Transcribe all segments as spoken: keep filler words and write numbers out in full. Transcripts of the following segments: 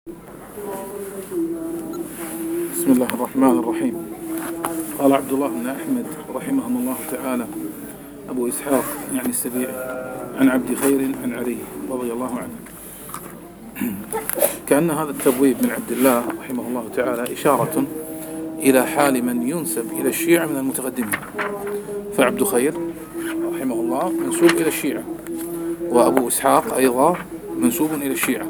بسم الله الرحمن الرحيم. قال عبد الله بن أحمد رحمهم الله تعالى أبو إسحاق يعني السبيعي عن عبد خير عن علي رضي الله عنه. كأن هذا التبويب من عبد الله رحمه الله تعالى إشارة إلى حال من ينسب إلى الشيعة من المتقدمين، فعبد خير رحمه الله منسوب إلى الشيعة، وأبو إسحاق أيضا منسوب إلى الشيعة،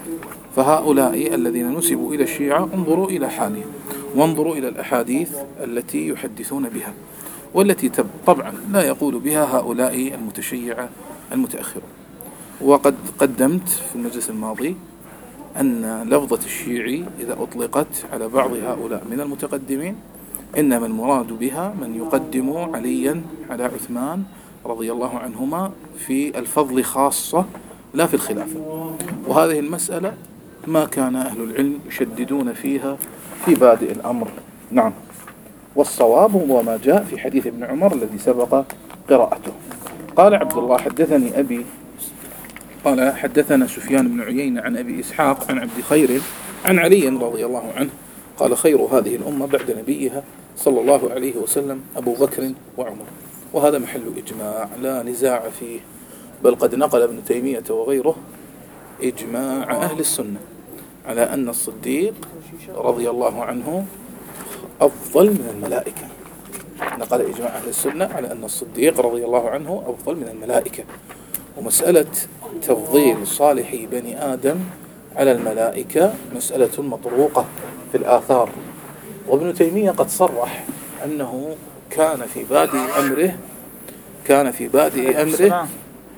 فهؤلاء الذين نسبوا إلى الشيعة انظروا إلى حالهم وانظروا إلى الأحاديث التي يحدثون بها، والتي طبعا لا يقول بها هؤلاء المتشيعة المتأخرون. وقد قدمت في المجلس الماضي أن لفظة الشيعي إذا أطلقت على بعض هؤلاء من المتقدمين إنما المراد بها من يقدم عليا على عثمان رضي الله عنهما في الفضل خاصة لا في الخلافة. وهذه المسألة ما كان أهل العلم يشددون فيها في بادئ الأمر. نعم، والصواب هو ما جاء في حديث ابن عمر الذي سبق قراءته. قال عبد الله حدثني أبي قال حدثنا سفيان بن عيينة عن أبي إسحاق عن عبد خير عن علي رضي الله عنه قال خير هذه الأمة بعد نبيها صلى الله عليه وسلم أبو بكر وعمر. وهذا محل إجماع لا نزاع فيه، بل قد نقل ابن تيمية وغيره إجماع أهل السنة على أن الصديق رضي الله عنه أفضل من الملائكة. نقل إجماع أهل السنة على أن الصديق رضي الله عنه أفضل من الملائكة. ومسألة تفضيل صالحي بني آدم على الملائكة مسألة مطروقة في الآثار، وابن تيمية قد صرح أنه كان في بادئ أمره كان في بادئ أمره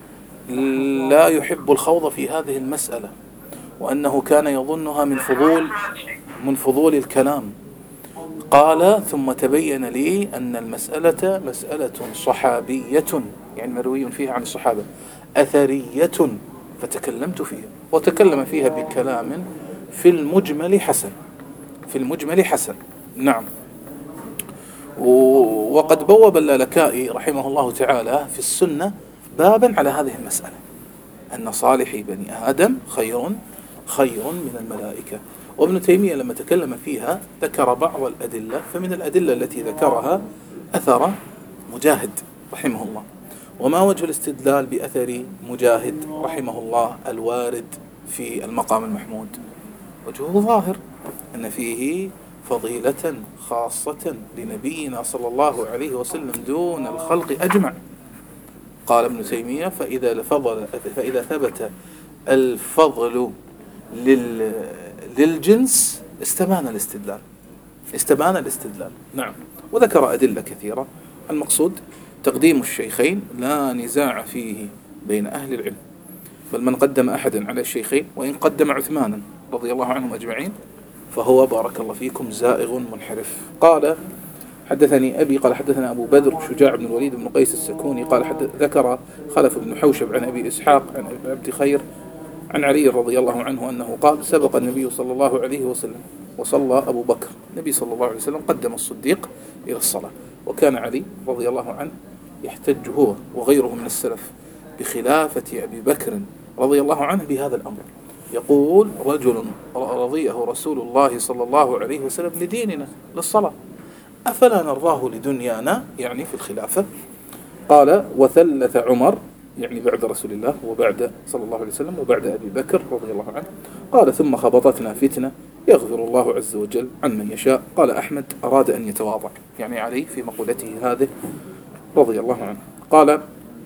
لا يحب الخوض في هذه المسألة، وأنه كان يظنها من فضول من فضول الكلام. قال ثم تبين لي أن المسألة مسألة صحابية، يعني مروي فيها عن الصحابة، أثرية، فتكلمت فيها، وتكلم فيها بكلام في المجمل حسن في المجمل حسن نعم. وقد بوب اللالكائي رحمه الله تعالى في السنة بابا على هذه المسألة، أن صالحي بني آدم خير خير من الملائكة. وابن تيمية لما تكلم فيها ذكر بعض الأدلة، فمن الأدلة التي ذكرها أثر مجاهد رحمه الله. وما وجه الاستدلال بأثر مجاهد رحمه الله الوارد في المقام المحمود؟ وجهه ظاهر، أن فيه فضيلة خاصة لنبينا صلى الله عليه وسلم دون الخلق أجمع. قال ابن تيمية فإذا, فضل فإذا ثبت الفضل لل للجنس استبان الاستدلال استبان الاستدلال نعم. وذكر أدلة كثيرة. المقصود تقديم الشيخين لا نزاع فيه بين أهل العلم، بل من قدم أحدا على الشيخين وإن قدم عثمانا رضي الله عنهم أجمعين فهو بارك الله فيكم زائغ منحرف. قال حدثني أبي قال حدثنا أبو بدر شجاع بن الوليد بن قيس السكوني قال ذكر خلف بن حوشب عن أبي إسحاق عن عبد خير عن علي رضي الله عنه أنه قال سبق النبي صلى الله عليه وسلم وصلى أبو بكر. النبي صلى الله عليه وسلم قدم الصديق إلى الصلاة، وكان علي رضي الله عنه يحتج هو وغيره من السلف بخلافة أبي بكر رضي الله عنه بهذا الأمر. يقول رجل رضيه رسول الله صلى الله عليه وسلم لديننا للصلاة، أفلا نرضاه لدنيانا، يعني في الخلافة. قال وثلث عمر، يعني بعد رسول الله وبعد صلى الله عليه وسلم وبعد أبي بكر رضي الله عنه. قال ثم خبطتنا فتنة يغفر الله عز وجل عن من يشاء. قال أحمد أراد أن يتواضع، يعني علي في مقولته هذه رضي الله عنه. قال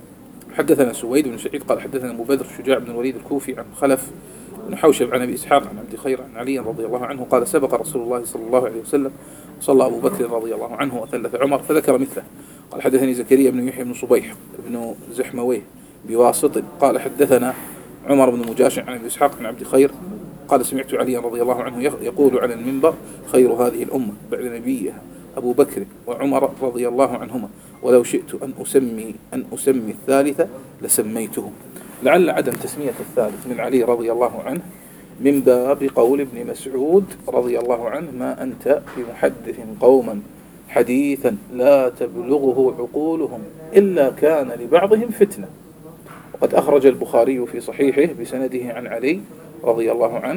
حدثنا سويد بن سعيد قال حدثنا أبو بدر شجاع بن الوليد الكوفي عن خلف بن حوشب عن أبي إسحاق عن عبد خير عن علي رضي الله عنه قال سبق رسول الله صلى الله عليه وسلم صلى أبو بكر رضي الله عنه وثلث عمر، فذكر مثله. قال حدثني زكريا بن يحيى بن صبيح بن زحمويه بواسط قال حدثنا عمر بن مجاشع عن أبي إسحاق عن عبد خير قال سمعت علي رضي الله عنه يقول على المنبر خير هذه الأمة بعد نبيها أبو بكر وعمر رضي الله عنهما، ولو شئت أن أسمي أن أسمي الثالثة لسميته. لعل عدم تسمية الثالث من علي رضي الله عنه من باب قول ابن مسعود رضي الله عنه ما أنت بمحدث قوما حديثا لا تبلغه عقولهم إلا كان لبعضهم فتنة. وقد أخرج البخاري في صحيحه بسنده عن علي رضي الله عنه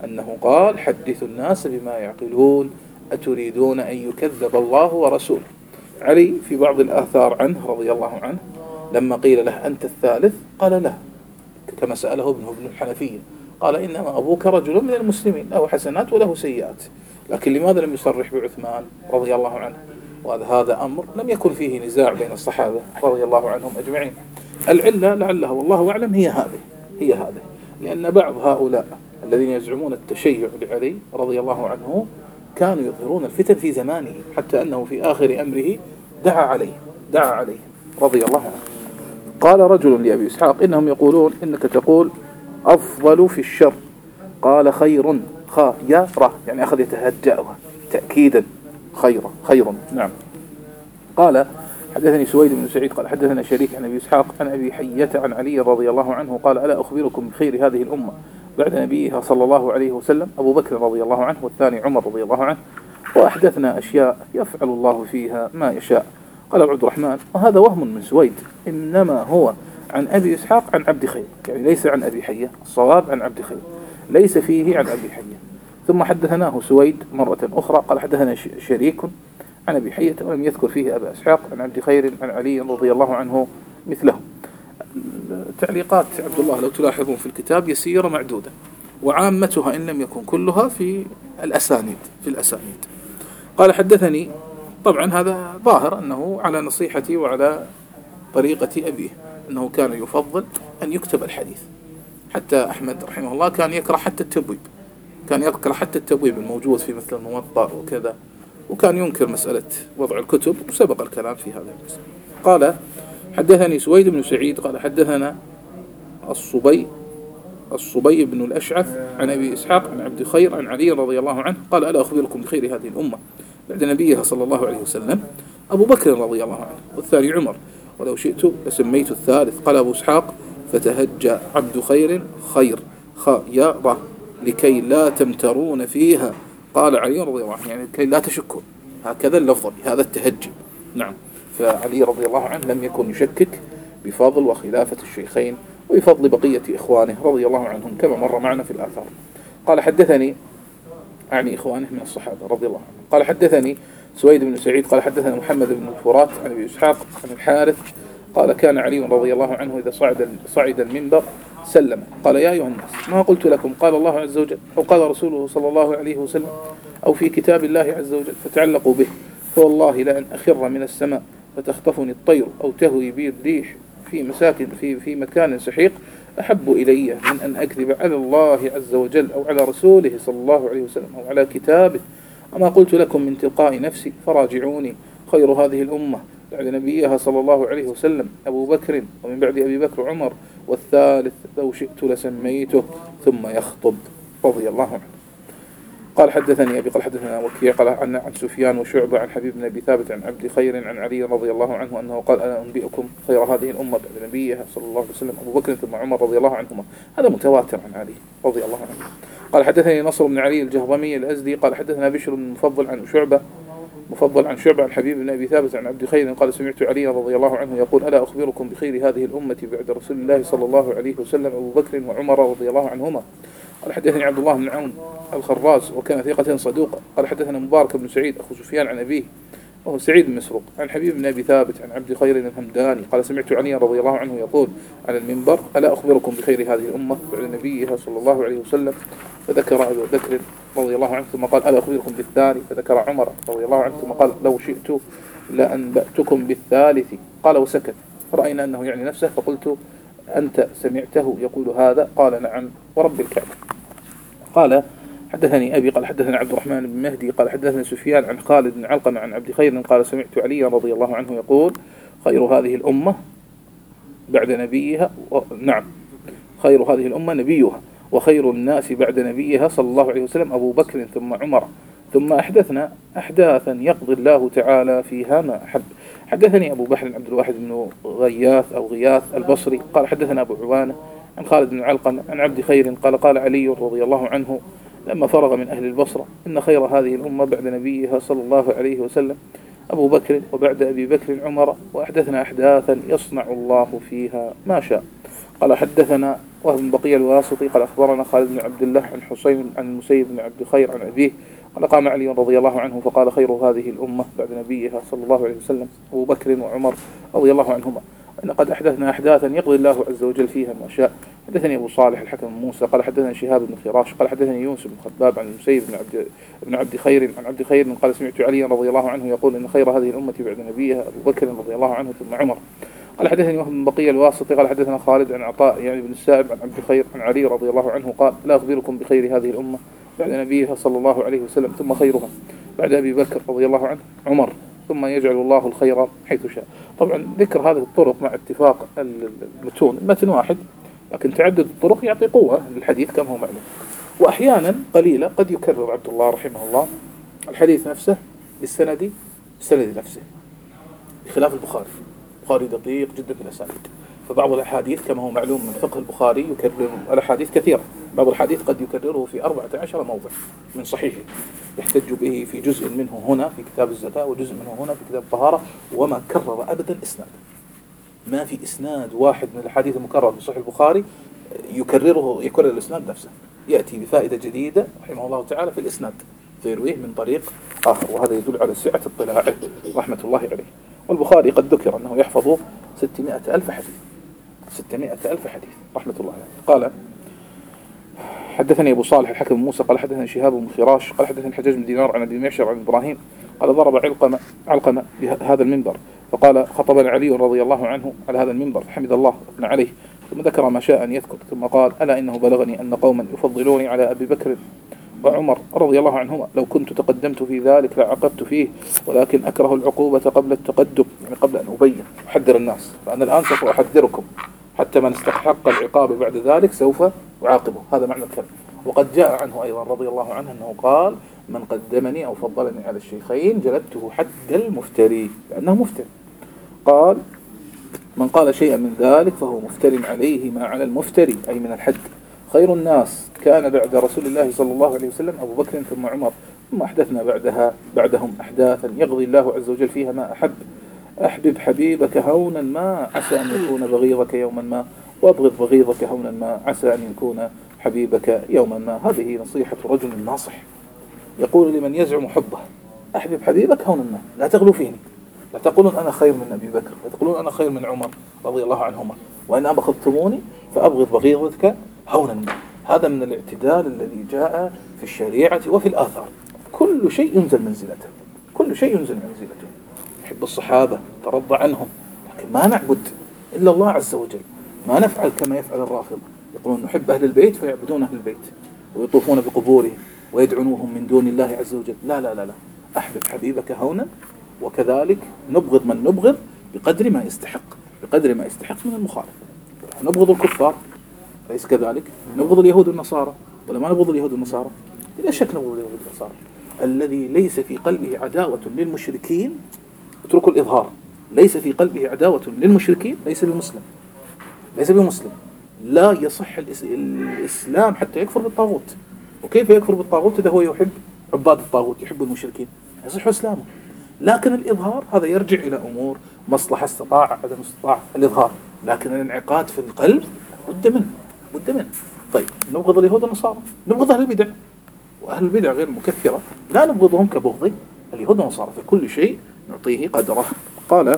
أنه قال حدثوا الناس بما يعقلون أتريدون أن يكذب الله ورسوله. علي في بعض الآثار عنه رضي الله عنه لما قيل له أنت الثالث قال لا، كما سأله ابنه ابن الحنفية قال إنما أبوك رجل من المسلمين له حسنات وله سيئات، لكن لماذا لم يصرح بعثمان رضي الله عنه؟ وهذا هذا أمر لم يكن فيه نزاع بين الصحابة رضي الله عنهم أجمعين. العلة لعلها والله أعلم هي هذه هي هذه لأن بعض هؤلاء الذين يزعمون التشيع لعلي رضي الله عنه كانوا يظهرون الفتن في زمانه، حتى أنه في آخر أمره دعا عليه دعا عليه رضي الله عنه. قال رجل لأبي إسحاق إنهم يقولون إنك تقول أفضل في الشر، قال خير خا يا را، يعني أخذ يتهجأها تأكيدا خير خير. نعم. قال حدثني سويد بن سعيد قال حدثنا شريك عن أبي إسحاق عن أبي حية عن علي رضي الله عنه قال ألا أخبركم بخير هذه الأمة بعد نبيها صلى الله عليه وسلم؟ أبو بكر رضي الله عنه والثاني عمر رضي الله عنه، وأحدثنا أشياء يفعل الله فيها ما يشاء. قال عبد الرحمن وهذا وهم من سويد، إنما هو عن أبي إسحاق عن عبد خير، يعني ليس عن أبي حية، الصواب عن عبد خير ليس فيه عن أبي حية. ثم حدثناه سويد مرة أخرى قال حدثنا شريك عن أبي حية ولم يذكر فيه أبا إسحاق عن عبد خير عن علي رضي الله عنه مثله. تعليقات عبد الله لو تلاحظون في الكتاب يسيرة معدودة، وعامتها إن لم يكن كلها في الأسانيد في الأسانيد. قال حدثني، طبعا هذا ظاهر أنه على نصيحتي وعلى طريقة أبيه، أنه كان يفضل أن يكتب الحديث، حتى أحمد رحمه الله كان يكره حتى التبويب، كان يكره حتى التبويب الموجود في مثل الموطأ وكذا، وكان ينكر مسألة وضع الكتب، وسبق الكلام في هذا المسألة. قال حدثني سويد بن سعيد قال حدثنا الصبي الصبي بن الأشعث عن أبي إسحاق عن عبد خير عن علي رضي الله عنه قال ألا أخبركم بخير هذه الأمة بعد نبيها صلى الله عليه وسلم؟ أبو بكر رضي الله عنه والثاني عمر، ولو شئت لسميت الثالث. قال أبو إسحاق فتهجى عبد خير خير خا يا را لكي لا تمترون فيها. قال علي رضي الله عنه يعني لكي لا تشكوا، هكذا اللفظ هذا التهجي. نعم. فعلي رضي الله عنه لم يكن يشكك بفضل وخلافة الشيخين وبفضل بقية إخوانه رضي الله عنهم كما مر معنا في الآثار. قال حدثني يعني إخوانه من الصحابة رضي الله عنهم. قال حدثني سويد بن سعيد قال حدثنا محمد بن الفرات عن أبي إسحاق عن الحارث قال كان علي رضي الله عنه إذا صعد صعد المنبر سلم قال يا أيها الناس ما قلت لكم قال الله عز وجل أو قال رسوله صلى الله عليه وسلم أو في كتاب الله عز وجل فتعلقوا به، فوالله لأن أخر من السماء فتخطفني الطير أو تهوي بي الريح في مساكن في في مكان سحيق أحب إلي من أن أكذب على الله عز وجل أو على رسوله صلى الله عليه وسلم أو على كتابه. أما قلت لكم من تلقاء نفسي فراجعوني. خير هذه الأمة بعد نبيها صلى الله عليه وسلم أبو بكر ومن بعد أبي بكر عمر والثالث لو شئت لسميته ثم يخطب رضي الله عنه. قال حدثني أبي قال حدثنا وكيع قال عن عن سفيان وشعبة عن حبيب بن أبي ثابت عن عبد خير عن علي رضي الله عنه أنه قال أنا أنبئكم خير هذه الأمة بعد نبيها صلى الله عليه وسلم أبو بكر ثم عمر رضي الله عنهما. هذا متواتر عن علي رضي الله عنه. قال حدثني نصر بن علي الجهضمي الأزدي قال حدثنا بشر بن مفضل عن شعبة مفضل عن شعبة عن حبيب بن أبي ثابت عن عبد خير قال سمعت علي رضي الله عنه يقول ألا أخبركم بخير هذه الأمة بعد رسول الله صلى الله عليه وسلم أبو بكر وعمر رضي الله عنهما. قال حدثني عبد الله بن عون الخراز وكان ثقة صدوقا قال حدثنا مبارك بن سعيد أخو سفيان عن أبيه وهو سعيد بن مسروق عن حبيب بن أبي ثابت عن عبد خير الهمداني قال سمعت علي رضي الله عنه يقول على المنبر ألا أخبركم بخير هذه الأمة بعد نبيها صلى الله عليه وسلم؟ فذكر أبو بكر رضي الله عنه ثم قال ألا أخبركم بالثاني؟ فذكر عمر رضي الله عنه ثم قال لو شئت لأنبأتكم بالثالث. قال وسكت فرأينا أنه يعني نفسه فقلت أنت سمعته يقول هذا؟ قال نعم ورب الكعبة. قال حدثني أبي قال حدثنا عبد الرحمن بن مهدي قال حدثنا سفيان عن خالد بن علقمة عن عبد خير قال سمعت علي رضي الله عنه يقول خير هذه الأمة بعد نبيها و... نعم خير هذه الأمة نبيها وخير الناس بعد نبيها صلى الله عليه وسلم أبو بكر ثم عمر ثم أحدثنا أحداثا يقضي الله تعالى فيها ما أحب. حدثني أبو بحر عبد الواحد بن غياث أو غياث البصري قال حدثنا أبو عوانة عن خالد بن علقمة عن عبد خير قال قال علي رضي الله عنه لما فرغ من أهل البصرة إن خير هذه الأمة بعد نبيها صلى الله عليه وسلم أبو بكر وبعد أبي بكر عمر وأحدثنا أحداثا يصنع الله فيها ما شاء. قال حدثنا وهب بن بقية الواسطي قال أخبرنا خالد بن عبد الله عن حسين عن المسيب بن عبد خير عن أبيه قال قام علي رضي الله عنه فقال خير هذه الأمة بعد نبيها صلى الله عليه وسلم أبو بكر وعمر رضي الله عنهما، إن قد أحدثنا أحداثا يقضي الله عز وجل فيها ما شاء. حدثني أبو صالح الحكم بن موسى قال حدثنا شهاب بن فراش قال حدثني يونس بن خباب عن المسيب بن عبد بن عبد خير عن عبد خير قال سمعت علي رضي الله عنه يقول إن خير هذه الأمة بعد نبيها أبو بكر رضي الله عنه ثم عمر. قال حدثني وهب بن بقية الواسطي قال حدثنا خالد عن عطاء يعني بن السائب عن عبد خير عن علي رضي الله عنه قال لا أخبركم بخير هذه الأمة بعد نبيها صلى الله عليه وسلم ثم خيرها بعد أبي بكر رضي الله عنه عمر ثم يجعل الله الخير حيث شاء. طبعا ذكر هذه الطرق مع اتفاق المتون، المتن واحد لكن تعدد الطرق يعطي قوة للحديث كما هو معلوم. وأحيانا قليلة قد يكرر عبد الله رحمه الله الحديث نفسه بالسند بالسند نفسه بخلاف البخاري. البخاري دقيق جدا في الأسانيد، فبعض الأحاديث كما هو معلوم من فقه البخاري يكرر الأحاديث كثيرة، بعض الحديث قد يكرره في أربعة عشر موضع من صحيحه يحتج به في جزء منه هنا في كتاب الزكاة وجزء منه هنا في كتاب الطهارة، وما كرر أبدا إسناد. ما في إسناد واحد من الحديث المكرر في صحيح البخاري يكرره يكرر الإسناد نفسه، يأتي بفائدة جديدة رحمه الله تعالى في الإسناد فيرويه من طريق آخر، وهذا يدل على سعة اطلاعه رحمة الله عليه. والبخاري قد ذكر أنه يحفظ ستمائة ألف حديث ستمائة ألف حديث رحمة الله عليه. قال حدثني أبو صالح الحكم موسى قال حدثني شهاب بن فراش قال حدثني الحجاج بن دينار عن أبي معشر عن إبراهيم قال ضرب علقمة علقمة بهذا المنبر فقال خطبنا علي رضي الله عنه على هذا المنبر حمد الله أثنى عليه ثم ذكر ما شاء أن يذكر ثم قال ألا إنه بلغني أن قوما يفضلوني على أبي بكر وعمر رضي الله عنهما لو كنت تقدمت في ذلك لعقبت فيه ولكن أكره العقوبة قبل التقدم، يعني قبل أن أبين أحذر الناس، فأنا الآن سوف أحذركم حتى من استحق العقاب بعد ذلك سوف أعاقبه. هذا معنى الكلام. وقد جاء عنه أيضا رضي الله عنه أنه قال من قدمني أو فضلني على الشيخين جلدته حد المفتري لأنه مفتر. قال من قال شيئا من ذلك فهو مفتر عليه ما على المفتري أي من الحد. خير الناس كان بعد رسول الله صلى الله عليه وسلم أبو بكر ثم عمر ثم أحدثنا بعدها بعدهم أحداثا يقضي الله عز وجل فيها ما أحب. أحبب حبيبك هونا ما عسى أن يكون بغيضك يوما ما وأبغض بغيضك هونا ما عسى أن يكون حبيبك يوما ما. هذه نصيحة رجل ناصح يقول لمن يزعم حبه أحبب حبيبك هونا ما، لا تغلوا فيني، لا تقولون أنا خير من أبي بكر، لا تقولون أنا خير من عمر رضي الله عنهما، وإن أبغضتموني فأبغض بغيضتك هونا ما. هذا من الاعتدال الذي جاء في الشريعة وفي الآثار. كل شيء ينزل منزلته، كل شيء ينزل منزلته. نحب الصحابة ترضى عنهم، لكن ما نعبد إلا الله عز وجل، ما نفعل كما يفعل الرافضة يقولون نحب أهل البيت فيعبدون أهل البيت ويطوفون بقبورهم ويدعونهم من دون الله عز وجل. لا لا لا لا، أحبب حبيبك هونا، وكذلك نبغض من نبغض بقدر ما يستحق، بقدر ما يستحق من المخالف. نبغض الكفار ليس كذلك، نبغض اليهود والنصارى ولا ما نبغض اليهود والنصارى؟ بلا شك نبغض اليهود والنصارى. الذي ليس في قلبه عداوة للمشركين اتركوا الإظهار، ليس في قلبه عداوة للمشركين ليس بمسلم، ليس بمسلم. لا يصح الإسلام حتى يكفر بالطاغوت. وكيف يكفر بالطاغوت إذا هو يحب عباد الطاغوت يحب المشركين؟ يصح إسلامه. لكن الإظهار هذا يرجع إلى أمور مصلحة استطاع عدم استطاع الإظهار، لكن الانعقاد في القلب بد منه بد منه. طيب نبغض اليهود والنصارى، نبغض أهل البدع، وأهل البدع غير مكفرة لا نبغضهم كبغض اليهود والنصارى، في كل شيء نعطيه قدره. قال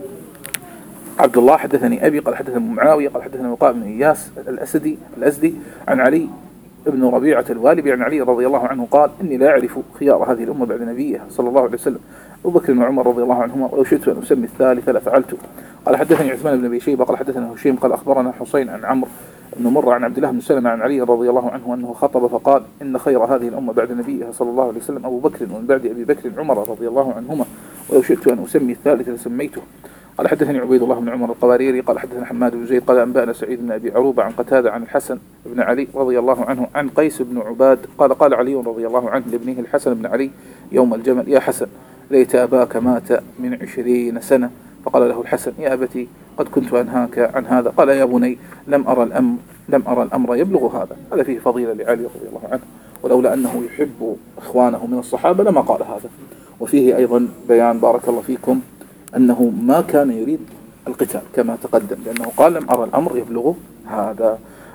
عبد الله حدثني أبي قال حدثني معاوية قال حدثني وقاء بن إياس الأسدي الأزدي عن علي ابن ربيعة الوالبي عن علي رضي الله عنه قال إني لا أعرف خيار هذه الأمة بعد نبيها صلى الله عليه وسلم أبو بكر وعمر رضي الله عنهما، ولو شئت أن أسمي الثالث لفعلته. قال حدثني عثمان بن أبي شيبة قال حدثنا هشيم قال أخبرنا حسين عن عمرو بن مرة عن عبد الله بن سلمة عن علي رضي الله عنه أنه خطب فقال إن خير هذه الأمة بعد نبيها صلى الله عليه وسلم أبو بكر ومن بعد أبي بكر عمر رضي الله عنهما، ولو شئت أن أسمي الثالث لسميته. قال حدثني عبيد الله بن عمر القواريري قال حدثنا حماد بن زيد قال أنبأنا سعيد بن أبي عروبة عن قتادة عن الحسن بن علي رضي الله عنه عن قيس بن عباد قال قال علي رضي الله عنه لابنه الحسن بن علي يوم الجمل يا حسن ليت أباك مات من عشرين سنة. فقال له الحسن يا أبتي قد كنت أنهاك عن هذا. قال يا بني لم أرى الأمر لم أرى الأمر يبلغ هذا. هذا فيه فضيلة لعلي رضي الله عنه، ولولا أنه يحب إخوانه من الصحابة لما قال هذا. وفيه أيضا بيان بارك الله فيكم أنه ما كان يريد القتال كما تقدم، لأنه قال لم أرى الأمر يبلغ هذا.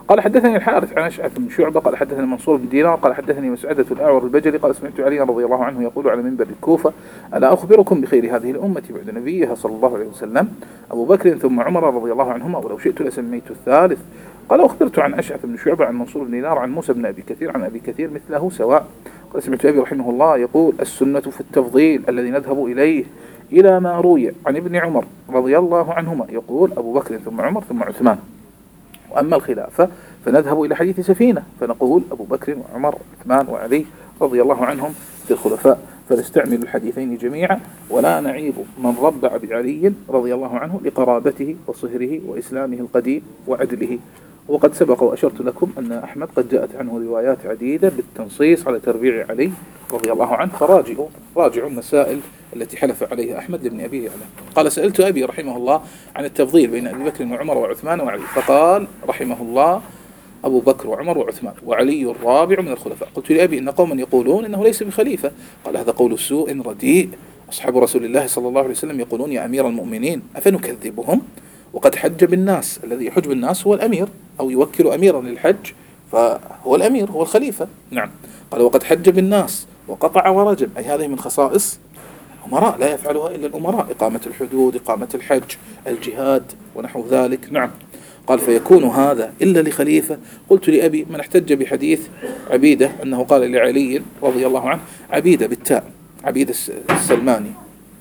قال حدثني الحارث عن أشعث بن شعبة قال حدثني منصور بن دينار قال حدثني مسعدة الأعور البجلي قال سمعت علي رضي الله عنه يقول على منبر الكوفة: ألا أخبركم بخير هذه الأمة بعد نبيها صلى الله عليه وسلم أبو بكر ثم عمر رضي الله عنهما ولو شئت لسميت الثالث. قال: أخبرت عن أشعث بن شعبة عن منصور بن دينار عن موسى بن أبي كثير عن أبي كثير مثله سواء. قال: سمعت أبي رحمه الله يقول: السنة في التفضيل الذي نذهب إليه إلى ما روي عن ابن عمر رضي الله عنهما يقول: أبو بكر ثم عمر ثم عثمان. وأما الخلافة فنذهب إلى حديث سفينة فنقول: أبو بكر وعمر وعثمان وعلي رضي الله عنهم في الخلفاء، فنستعمل الحديثين جميعا ولا نعيب من ربع بعلي رضي الله عنه لقرابته وصهره وإسلامه القديم وعدله. وقد سبق وأشرت لكم أن أحمد قد جاءت عنه روايات عديدة بالتنصيص على تربيع علي رضي الله عنه، فراجعوا راجعوا المسائل التي حلف عليها أحمد لابن أبيه يعلم. قال: سألت أبي رحمه الله عن التفضيل بين أبي بكر وعمر وعثمان وعلي، فقال رحمه الله: أبو بكر وعمر وعثمان وعلي الرابع من الخلفاء. قلت لأبي: إن قوما يقولون إنه ليس بخليفة. قال: هذا قول سوء رديء، أصحاب رسول الله صلى الله عليه وسلم يقولون يا أمير المؤمنين أفنكذبهم وقد حج بالناس. الذي يحج بالناس هو الأمير أو يوكل أميرا للحج فهو الأمير هو الخليفة. نعم. قال: وقد حج بالناس وقطع ورجم، أي هذه من خصائص الأمراء لا يفعلها إلا الأمراء: إقامة الحدود، إقامة الحج، الجهاد ونحو ذلك. نعم. قال: فيكون هذا إلا لخليفة؟ قلت لأبي: من احتج بحديث عبيدة أنه قال لعلي رضي الله عنه، عبيدة بالتاء، عبيدة السلماني،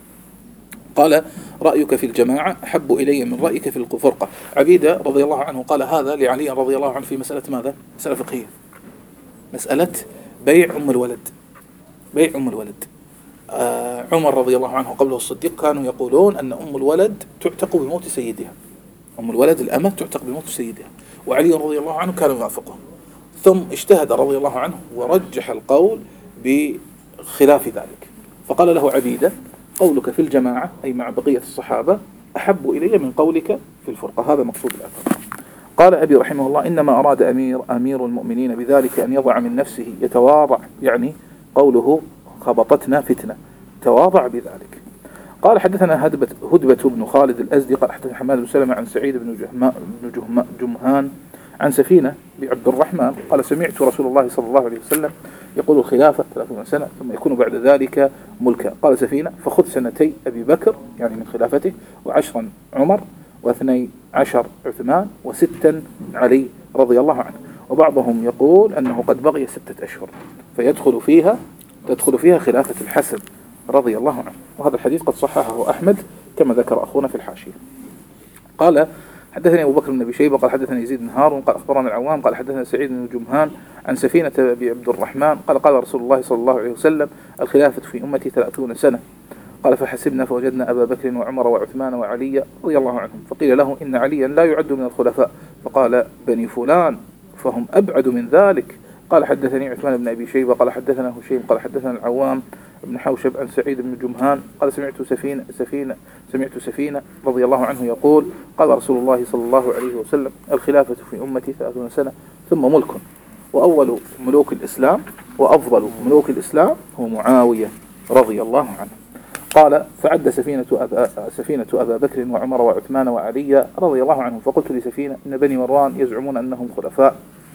قال: رأيك في الجماعة أحب إلي من رأيك في الفرقة. عبيدة رضي الله عنه قال هذا لعلي رضي الله عنه في مسألة ماذا؟ مسألة فقهية، مسألة بيع أم الولد، بيع أم الولد. آه عمر رضي الله عنه قبله الصديق كانوا يقولون أن أم الولد تعتق بموت سيدها، أم الولد الأمة تعتق بموت سيدها، وعلي رضي الله عنه كان يوافقهم. ثم اجتهد رضي الله عنه ورجح القول بخلاف ذلك، فقال له عبيدة: قولك في الجماعة أي مع بقية الصحابة أحب إلي من قولك في الفرقة. هذا مقصود الأثر. قال أبي رحمه الله: إنما أراد أمير أمير المؤمنين بذلك أن يضع من نفسه يتواضع، يعني قوله خبطتنا فتنة، تواضع بذلك. قال: حدثنا هدبة, هدبة بن خالد الأزدي قال حدثنا حماد بن سلمة عن سعيد بن جهما جمهان عن سفينة بعبد الرحمن قال: سمعت رسول الله صلى الله عليه وسلم يقول: الخلافة ثلاثون سنة ثم يكون بعد ذلك ملكا. قال سفينة: فخذ سنتي أبي بكر يعني من خلافته، وعشرا عمر، واثني عشر عثمان، وستا علي رضي الله عنه. وبعضهم يقول أنه قد بقي ستة أشهر فيدخل فيها تدخل فيها خلافة الحسن رضي الله عنه. وهذا الحديث قد صححه أحمد كما ذكر أخونا في الحاشية. قال: حدثني أبو بكر بن أبي شيبة قال حدثني يزيد بن هارون قال أخبرنا العوام قال حدثنا سعيد بن جمهان عن سفينة بعبد الرحمن قال: قال رسول الله صلى الله عليه وسلم: الخلافة في أمتي ثلاثون سنة. قال: فحسبنا فوجدنا أبا بكر وعمر وعثمان وعلي رضي الله عنهم، فقيل له: إن عليا لا يعد من الخلفاء. فقال: بني فلان فهم أبعد من ذلك. قال: حدثني عثمان بن أبي شيبة قال حدثنا هشيم قال حدثنا العوام بن حوشب عن سعيد بن جمهان قال: سمعت سفينة سفينة سمعت سفينة رضي الله عنه يقول: قال رسول الله صلى الله عليه وسلم: الخلافة في أمتي ثلاثون سنة ثم ملك، وأول ملوك الإسلام وأفضل ملوك الإسلام هو معاوية رضي الله عنه. قال: فعد سفينة أبا, سفينة أبا بكر وعمر وعثمان وعلي رضي الله عنهم، فقلت لسفينة: إن بني مروان يزعمون أنهم خلفاء.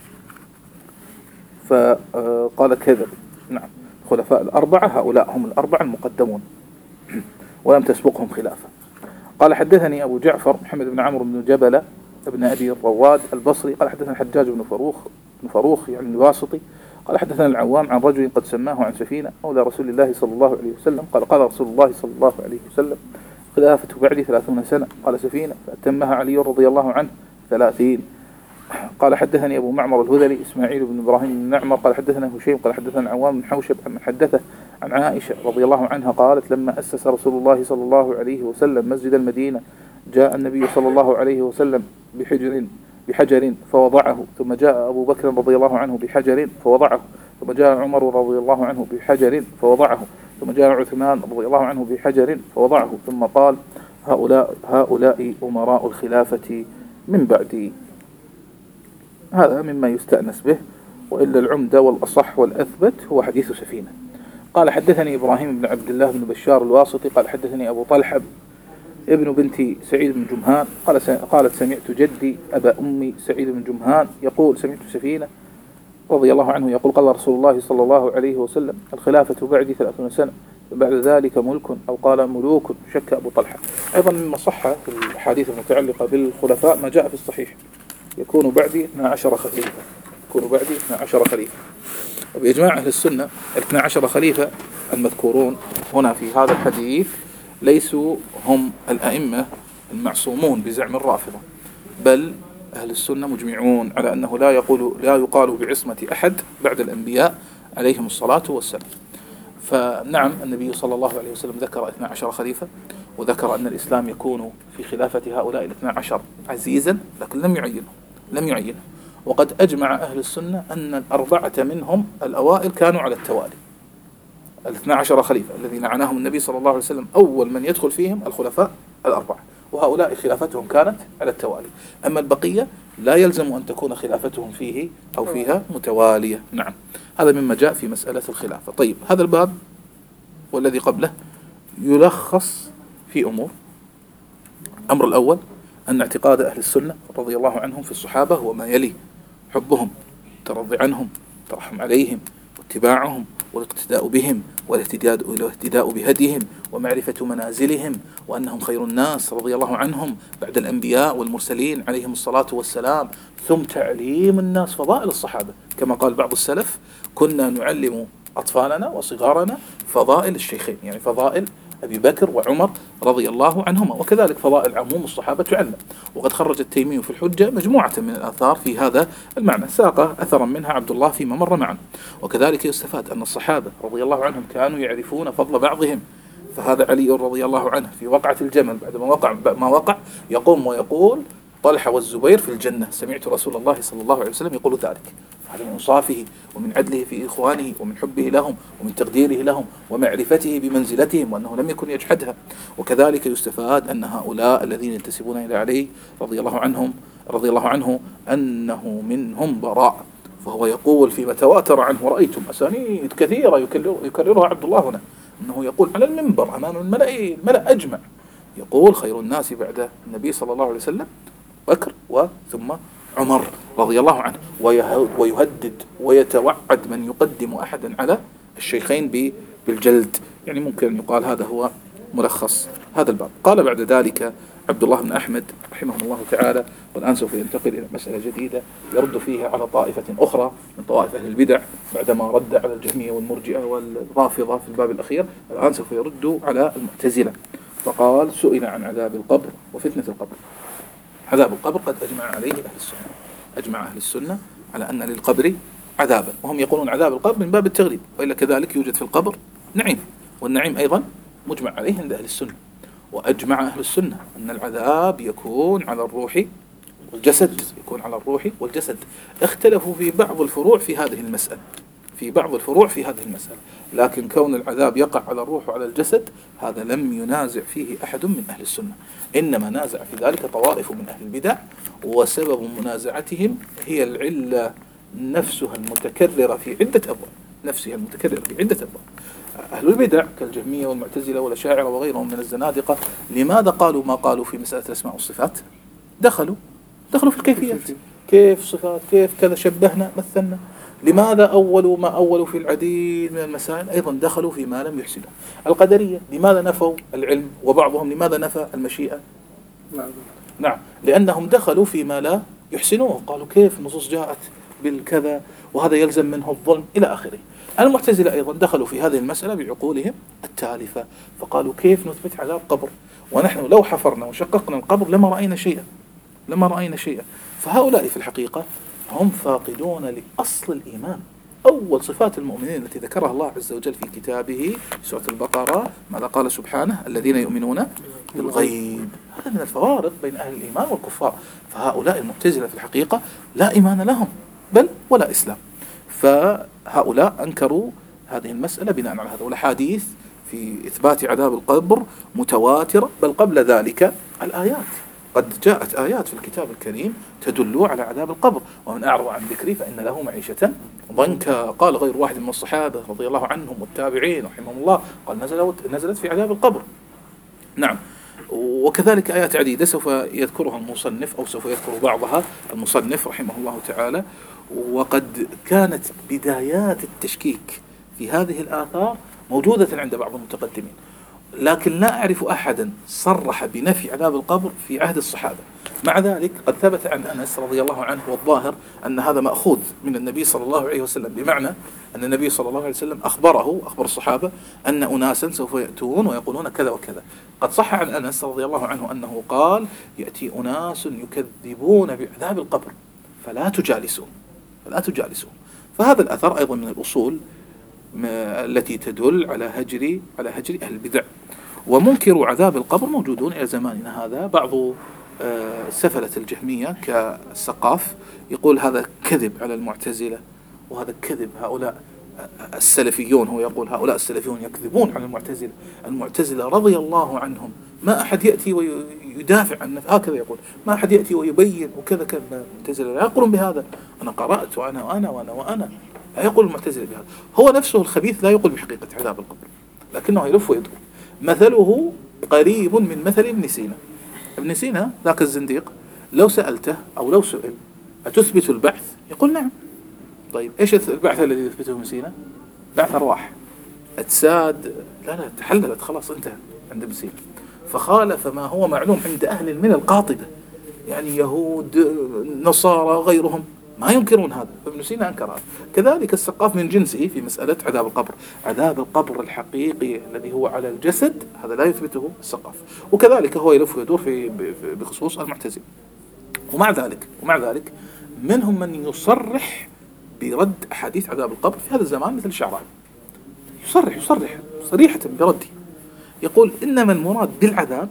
فقال: كذب، نعم، خلفاء الأربعة هؤلاء هم الأربعة المقدمون ولم تسبقهم خلافة. قال: حدثني أبو جعفر محمد بن عمرو بن جبلة ابن أبي الرواد البصري قال حدثنا الحجاج بن فروخ بن فروخ يعني الواسطي قال حدثنا العوام عن رجل قد سماه عن سفينة مولى رسول الله صلى الله عليه وسلم قال: قال رسول الله صلى الله عليه وسلم: خلافة بعدي ثلاثون سنة. قال سفينة: فأتمها علي رضي الله عنه ثلاثين. قال: حدثني أبو معمر الهذلي إسماعيل بن إبراهيم بن نعمر قال حدثنا هشيم قال حدثنا العوام بن حوشب عن حدثه عن عائشة رضي الله عنها قالت: لما أسس رسول الله صلى الله عليه وسلم مسجد المدينة جاء النبي صلى الله عليه وسلم بحجر بحجر فوضعه، ثم جاء أبو بكر رضي الله عنه بحجر فوضعه، ثم جاء عمر رضي الله عنه بحجر فوضعه، ثم جاء عثمان رضي الله عنه بحجر فوضعه، ثم قال: هؤلاء هؤلاء أمراء الخلافة من بعدي. هذا مما يستأنس به، وإلا العمدة والأصح والأثبت هو حديث سفينة. قال: حدثني إبراهيم بن عبد الله بن بشار الواسطي قال حدثني أبو طلحة ابن بنت سعيد بن جمهان قال قالت سمعت جدي أبا أمي سعيد بن جمهان يقول سمعت سفينة رضي الله عنه يقول قال رسول الله صلى الله عليه وسلم الخلافة بعدي ثلاثون سنة بعد ذلك ملك أو قال ملوك شك أبو طلحة. أيضا مما صح في الحديث المتعلقة بالخلفاء ما جاء في الصحيح يكون بعدي اثنا عشر خليفة يكون بعدي اثنا عشر خليفة. وبإجماع أهل السنة اثنا عشر خليفة المذكورون هنا في هذا الحديث ليسوا هم الأئمة المعصومون بزعم الرافضة، بل أهل السنة مجمعون على أنه لا يقول لا يقال بعصمة أحد بعد الأنبياء عليهم الصلاة والسلام. فنعم النبي صلى الله عليه وسلم ذكر اثنا عشر خليفة، وذكر أن الإسلام يكون في خلافة هؤلاء الاثنى عشر عزيزا، لكن لم يعينه لم يعينه وقد أجمع أهل السنة أن الأربعة منهم الأوائل كانوا على التوالي. الاثنى عشر خليفة الذين عناهم النبي صلى الله عليه وسلم أول من يدخل فيهم الخلفاء الأربعة، وهؤلاء خلافتهم كانت على التوالي. أما البقية لا يلزم أن تكون خلافتهم فيه أو فيها متوالية. نعم، هذا مما جاء في مسألة الخلافة. طيب، هذا الباب والذي قبله يلخص في أمور. الأمر الأول أن اعتقاد أهل السنة رضي الله عنهم في الصحابة هو ما يلي: حبهم، الترضي عنهم، الترحم عليهم، واتباعهم، والاقتداء بهم، والاهتداء بهديهم، ومعرفة منازلهم، وأنهم خير الناس رضي الله عنهم بعد الأنبياء والمرسلين عليهم الصلاة والسلام، ثم تعليم الناس فضائل الصحابة، كما قال بعض السلف: كنا نعلم أطفالنا وصغارنا فضائل الشيخين، يعني فضائل أبي بكر وعمر رضي الله عنهما، وكذلك فضائل عموم الصحابة تعلم. وقد خرج التيمي في الحجة مجموعة من الآثار في هذا المعنى، ساق أثرا منها عبد الله فيما مر معنا. وكذلك يستفاد أن الصحابة رضي الله عنهم كانوا يعرفون فضل بعضهم، فهذا علي رضي الله عنه في وقعة الجمل بعد ما وقع ما وقع يقوم ويقول: طلحة والزبير في الجنة، سمعت رسول الله صلى الله عليه وسلم يقول ذلك. هذا من إنصافه ومن عدله في إخوانه ومن حبه لهم ومن تقديره لهم ومعرفته بمنزلتهم وأنه لم يكن يجحدها. وكذلك يستفاد أن هؤلاء الذين ينتسبون إلى علي رضي الله عنهم رضي الله عنه أنه منهم براء، فهو يقول فيما تواتر عنه، ورأيتم أسانيد كثيرة يكررها عبد الله هنا، أنه يقول على المنبر أمام الملأ الملأ أجمع، يقول: خير الناس بعد النبي صلى الله عليه وسلم بكر وثم عمر رضي الله عنه، ويهدد ويتوعد من يقدم أحدا على الشيخين بالجلد. يعني ممكن أن يقال هذا هو ملخص هذا الباب. قال بعد ذلك عبد الله بن أحمد رحمه الله تعالى، والآن سوف ينتقل إلى مسألة جديدة يرد فيها على طائفة أخرى من طوائف أهل البدع بعدما رد على الجهمية والمرجئة والرافضة في الباب الأخير. الآن سوف يرد على المعتزلة. فقال: سئل عن عذاب القبر وفتنة القبر. عذاب القبر قد أجمع عليه أهل السنة، أجمع أهل السنة على أن للقبر عذابا، وهم يقولون عذاب القبر من باب التغليب، وإلا كذلك يوجد في القبر نعيم، والنعيم أيضا مجمع عليه عند أهل السنة. وأجمع أهل السنة أن العذاب يكون على الروح والجسد، يكون على الروح والجسد. اختلفوا في بعض الفروع في هذه المسألة في بعض الفروع في هذه المسألة لكن كون العذاب يقع على الروح وعلى الجسد هذا لم ينازع فيه أحد من أهل السنة، إنما نازع في ذلك طوائف من أهل البدع، وسبب منازعتهم هي العلة نفسها المتكررة في عدة أبواب نفسها المتكررة في عدة أبواب. أهل البدع كالجهمية والمعتزلة والأشاعرة وغيرهم من الزنادقة، لماذا قالوا ما قالوا في مسألة الأسماء والصفات؟ دخلوا دخلوا في الكيفيات، كيف صفات، كيف كذا، شبهنا، مثلنا. لماذا أولوا ما أولوا في العديد من المسائل؟ أيضا دخلوا في ما لم يحسنوا. القدرية لماذا نفوا العلم، وبعضهم لماذا نفى المشيئة؟ نعم، لأنهم دخلوا في ما لا يحسنوه، قالوا كيف النصوص جاءت بالكذا وهذا يلزم منه الظلم إلى آخره. المعتزلة أيضا دخلوا في هذه المسألة بعقولهم التالفة، فقالوا كيف نثبت عذاب قبر ونحن لو حفرنا وشققنا القبر لما رأينا شيئا لما رأينا شيئا. فهؤلاء في الحقيقة هم فاقدون لأصل الإيمان. أول صفات المؤمنين التي ذكرها الله عز وجل في كتابه في سورة البقرة ماذا قال سبحانه؟ الذين يؤمنون بالغيب. هذا من الفوارق بين أهل الإيمان والكفار. فهؤلاء المعتزلة في الحقيقة لا إيمان لهم بل ولا إسلام، فهؤلاء أنكروا هذه المسألة بناء على هذا. والحديث في إثبات عذاب القبر متواترة، بل قبل ذلك الآيات، قد جاءت آيات في الكتاب الكريم تدل على عذاب القبر. ومن أعرض عن ذكري فإن له معيشة ضنكا. قال غير واحد من الصحابة رضي الله عنهم والتابعين رحمهم الله، قال نزلت نزلت في عذاب القبر. نعم، وكذلك آيات عديدة سوف يذكرها المصنف أو سوف يذكر بعضها المصنف رحمه الله تعالى. وقد كانت بدايات التشكيك في هذه الآثار موجودة عند بعض المتقدمين، لكن لا أعرف أحدا صرح بنفي عذاب القبر في عهد الصحابة. مع ذلك قد ثبت عن أنس رضي الله عنه، والظاهر أن هذا مأخوذ من النبي صلى الله عليه وسلم، بمعنى أن النبي صلى الله عليه وسلم أخبره أخبر الصحابة أن أناسا سوف يأتون ويقولون كذا وكذا. قد صح عن أنس رضي الله عنه أنه قال: يأتي أناس يكذبون بعذاب القبر فلا تجالسون فلا تجالسون. فهذا الأثر أيضا من الأصول التي تدل على هجر على هجر أهل البدع. ومنكر عذاب القبر موجودون إلى زماننا هذا. بعض سفلة الجهمية كالسقاف يقول هذا كذب على المعتزلة، وهذا كذب هؤلاء السلفيون، هو يقول هؤلاء السلفيون يكذبون على المعتزلة. المعتزلة رضي الله عنهم ما أحد يأتي ويدافع عن نفسه، هكذا يقول، ما أحد يأتي ويبين وكذا كذا. المعتزلة لا يقولون بهذا. أنا قرأت وأنا وأنا وأنا وأنا لا يقول المعتزلة بهذا. هو نفسه الخبيث لا يقول بحقيقة عذاب القبر، لكنه يلف ويدور. مثله قريب من مثل ابن سينا. ابن سينا ذاك الزنديق لو سألته أو لو سئل أتثبت البعث؟ يقول نعم. طيب إيش البعث الذي يثبته ابن سينا؟ بعث أرواح، أجساد لا لا تحللت خلاص انتهى عند ابن سينا. فخالف ما هو معلوم عند أهل الملل القاطبة، يعني يهود نصارى غيرهم ما ينكرون هذا، فابن سينا أنكر هذا. كذلك السقاف من جنسه في مسألة عذاب القبر. عذاب القبر الحقيقي الذي هو على الجسد هذا لا يثبته السقاف. وكذلك هو يلف ويدور في بخصوص المعتزلة. ومع ذلك ومع ذلك منهم من يصرح برد أحاديث عذاب القبر في هذا الزمان، مثل الشعراني يصرح يصرح صريحة برده. يقول إنما المراد بالعذاب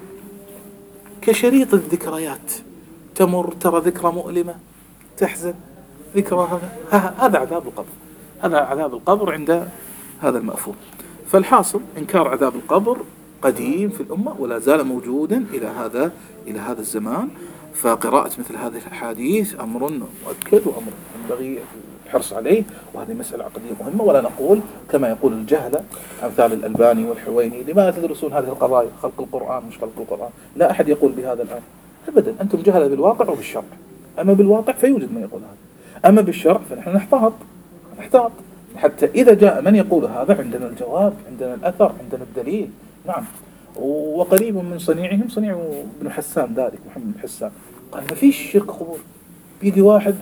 كشريط الذكريات تمر، ترى ذكرى مؤلمة تحزن ذكرى، هذا عذاب القبر. هذا عذاب القبر عند هذا المأفور. فالحاصل إنكار عذاب القبر قديم في الأمة ولا زال موجودا إلى هذا إلى هذا الزمان. فقراءة مثل هذه الأحاديث أمر مؤكد وأمر ينبغي الحرص عليه، وهذه مسألة عقدية مهمة. ولا نقول كما يقول الجهلة أمثال الألباني والحويني: لماذا تدرسون هذه القضايا؟ خلق القرآن مش خلق القرآن. لا أحد يقول بهذا الآن أبدا. أنتم جهلة بالواقع وبالشرع. أما بالواقع فيوجد من يقول هذا، أما بالشرع فنحن نحتاط نحتاط حتى إذا جاء من يقول هذا عندنا الجواب، عندنا الأثر، عندنا الدليل. نعم. وقريب من صنيعهم صنيع ابن حسان ذلك، محمد بن حسان، قال ما فيش شرك قبور. بيجي واحد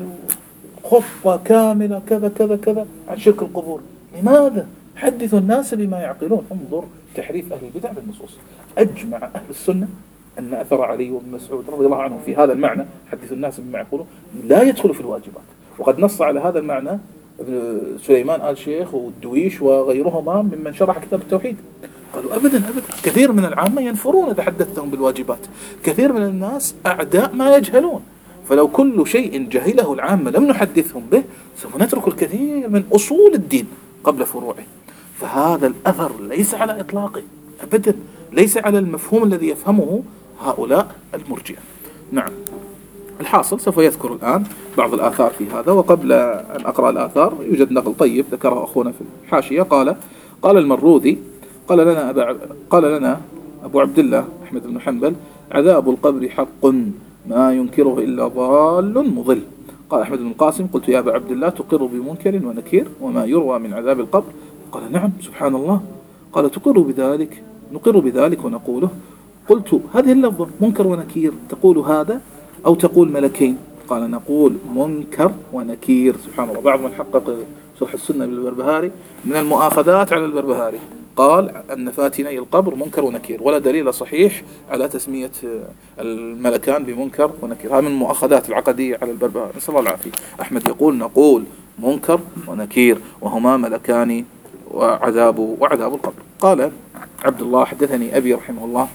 خطة كاملة كذا كذا كذا عن شرك القبور. لماذا؟ حدثوا الناس بما يعقلون. انظر تحريف أهل البدع بالنصوص. أجمع أهل السنة أن أثر علي وابن مسعود رضي الله عنه في هذا المعنى، حدثوا الناس بما يقولون، لا يدخل في الواجبات. وقد نص على هذا المعنى ابن سليمان آل شيخ والدويش وغيرهما ممن شرح كتاب التوحيد. قالوا أبدا أبدا. كثير من العامة ينفرون إذا حدثتهم بالواجبات. كثير من الناس أعداء ما يجهلون. فلو كل شيء جهله العامة لم نحدثهم به سوف نترك الكثير من أصول الدين قبل فروعه. فهذا الأثر ليس على إطلاقه أبدا، ليس على المفهوم الذي يفهمه هؤلاء المرجئة. نعم. الحاصل سوف يذكر الآن بعض الآثار في هذا. وقبل أن أقرأ الآثار يوجد نقل طيب ذكره أخونا في الحاشية. قال قال المروذي قال لنا أبا قال لنا أبو عبد الله أحمد بن حنبل: عذاب القبر حق ما ينكره إلا ضال مضل. قال أحمد بن القاسم: قلت يا أبا عبد الله تقر بمنكر ونكير وما يروى من عذاب القبر؟ قال: نعم سبحان الله. قال: تقر بذلك؟ نقر بذلك ونقوله. قلت: هذه اللفظة منكر ونكير تقول هذا أو تقول ملكين؟ قال: نقول منكر ونكير. سبحان الله. بعض من حقق شرح السنة بالبربهاري من المؤاخذات على البربهاري قال أن فاتني القبر منكر ونكير، ولا دليل صحيح على تسمية الملكان بمنكر ونكير. هذا من المؤاخذات العقدية على البربهاري، نسأل الله العافية. أحمد يقول: نقول منكر ونكير وهما ملكان وعذاب وعذاب القبر. قال عبد الله: حدثني أبي رحمه الله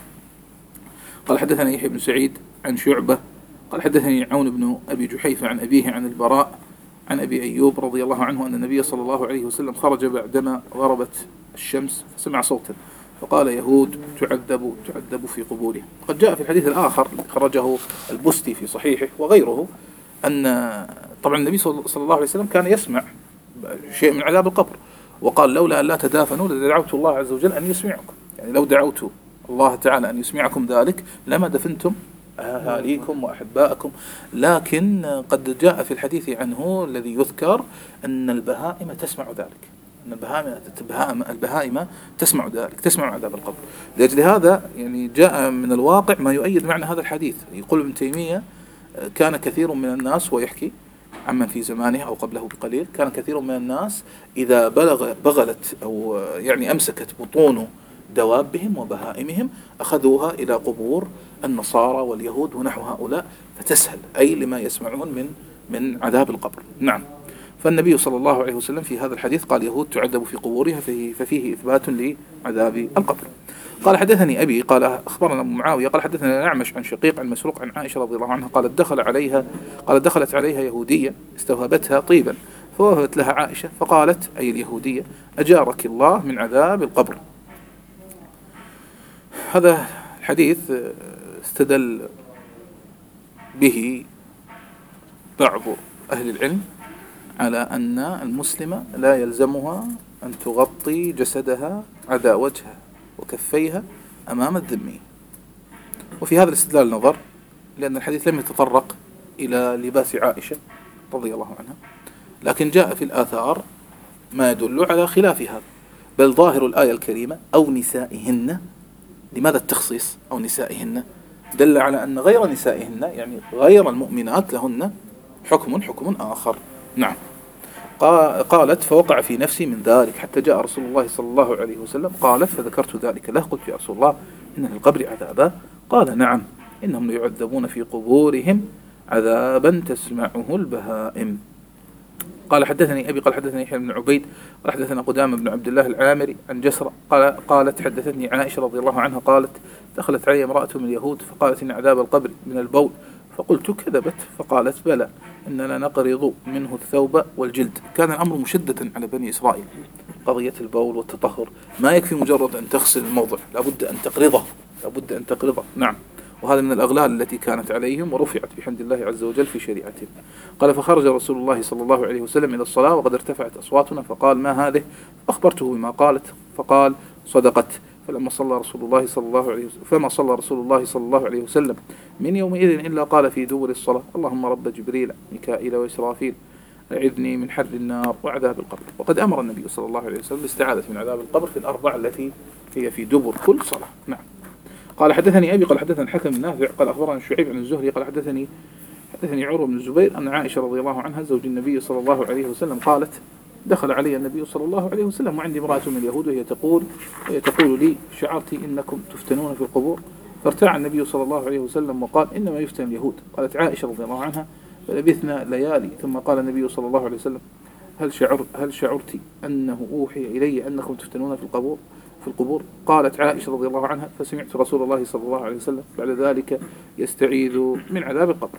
قال حدثني يحيى بن سعيد عن شعبة قال حدثني عون بن أبي جحيفة عن أبيه عن البراء عن أبي أيوب رضي الله عنه أن النبي صلى الله عليه وسلم خرج بعدما غربت الشمس فسمع صوتا فقال: يهود تعذب تعذب في قبورهم. قد جاء في الحديث الآخر خرجه البستي في صحيحه وغيره أن طبعا النبي صلى الله عليه وسلم كان يسمع شيء من عذاب القبر، وقال: لولا أن لا تدافنوا لدعوت الله عز وجل أن يسمعكم. يعني لو دعوت الله تعالى أن يسمعكم ذلك لما دفنتم أهاليكم وأحباءكم. لكن قد جاء في الحديث عنه الذي يذكر أن البهائم تسمع ذلك، أن البهائم البهائم تسمع ذلك، تسمع عذاب القبر. لأجل هذا يعني جاء من الواقع ما يؤيد معنى هذا الحديث. يقول ابن تيمية كان كثير من الناس، ويحكي عمن في زمانه أو قبله بقليل، كان كثير من الناس إذا بلغ بغلت أو يعني أمسكت بطون دوابهم وبهائمهم أخذوها إلى قبور النصارى واليهود ونحو هؤلاء فتسهل، أي لما يسمعون من من عذاب القبر. نعم. فالنبي صلى الله عليه وسلم في هذا الحديث قال يهود تعذب في قبورها، فيه, ففيه إثبات لعذاب القبر. قال حدثني أبي قال أخبرنا أبو معاوية قال حدثنا الأعمش عن شقيق عن مسروق عن عائشة رضي الله عنها قالت دخل عليها قالت دخلت عليها يهودية استوهبتها طيبا فوهبت لها عائشة فقالت أي اليهودية أجارك الله من عذاب القبر. هذا الحديث استدل به بعض أهل العلم على أن المسلمة لا يلزمها أن تغطي جسدها عدا وجهها وكفيها أمام الذمي. وفي هذا الاستدلال نظر، لأن الحديث لم يتطرق إلى لباس عائشة رضي الله عنها، لكن جاء في الآثار ما يدل على خلاف هذا. بل ظاهر الآية الكريمة أو نسائهن، لماذا التخصيص أو نسائهن؟ دل على أن غير نسائهن يعني غير المؤمنات لهن حكم حكم آخر. نعم. قالت فوقع في نفسي من ذلك حتى جاء رسول الله صلى الله عليه وسلم. قالت فذكرت ذلك له قلت يا رسول الله إن للقبر عذابا؟ قال نعم إنهم ليعذبون في قبورهم عذابا تسمعه البهائم. قال حدثني أبي قال حدثني يحيى بن عبيد قال حدثنا قدامة بن عبد الله العامري عن جسرة قال قالت حدثتني عائشة رضي الله عنها قالت دخلت علي امرأة من اليهود فقالت إن عذاب القبر من البول، فقلت كذبت، فقالت بلى إننا نقرض منه الثوب والجلد. كان الأمر مشددا على بني إسرائيل، قضية البول والتطهر ما يكفي مجرد أن تغسل الموضع، لابد أن تقرضه، لابد أن تقرضه. نعم. وهذا من الأغلال التي كانت عليهم ورفعت بحمد الله عز وجل في شريعته. قال فخرج رسول الله صلى الله عليه وسلم إلى الصلاة وقد ارتفعت أصواتنا فقال ما هذه؟ أخبرته بما قالت فقال صدقت. فلما صلى رسول الله صلى الله عليه وسلم فما صلى رسول الله صلى الله عليه وسلم من يومئذ إلا قال في دبر الصلاة اللهم رب جبريل ميكائيل وإسرافيل أعذني من حر النار وعذاب القبر. وقد أمر النبي صلى الله عليه وسلم بالاستعاذة من عذاب القبر في الأربع التي هي في دبر كل صلاة. نعم. قال حدثني أبي قال حدثنا الحكم بن نافع قال أخبرنا شعيب عن الزهري قال حدثني حدثني عروة بن الزبير أن عائشة رضي الله عنها زوج النبي صلى الله عليه وسلم قالت دخل علي النبي صلى الله عليه وسلم وعندي امرأة من اليهود وهي تقول وهي تقول لي شعرت إنكم تفتنون في القبور؟ فارتاع النبي صلى الله عليه وسلم وقال إنما يفتن اليهود. قالت عائشة رضي الله عنها فلبثنا ليالي ثم قال النبي صلى الله عليه وسلم هل شعر هل شعرت أنه أوحي إلي أنكم تفتنون في القبور في القبور؟ قالت عائشة رضي الله عنها فسمعت رسول الله صلى الله عليه وسلم بعد ذلك يستعيذ من عذاب القبر.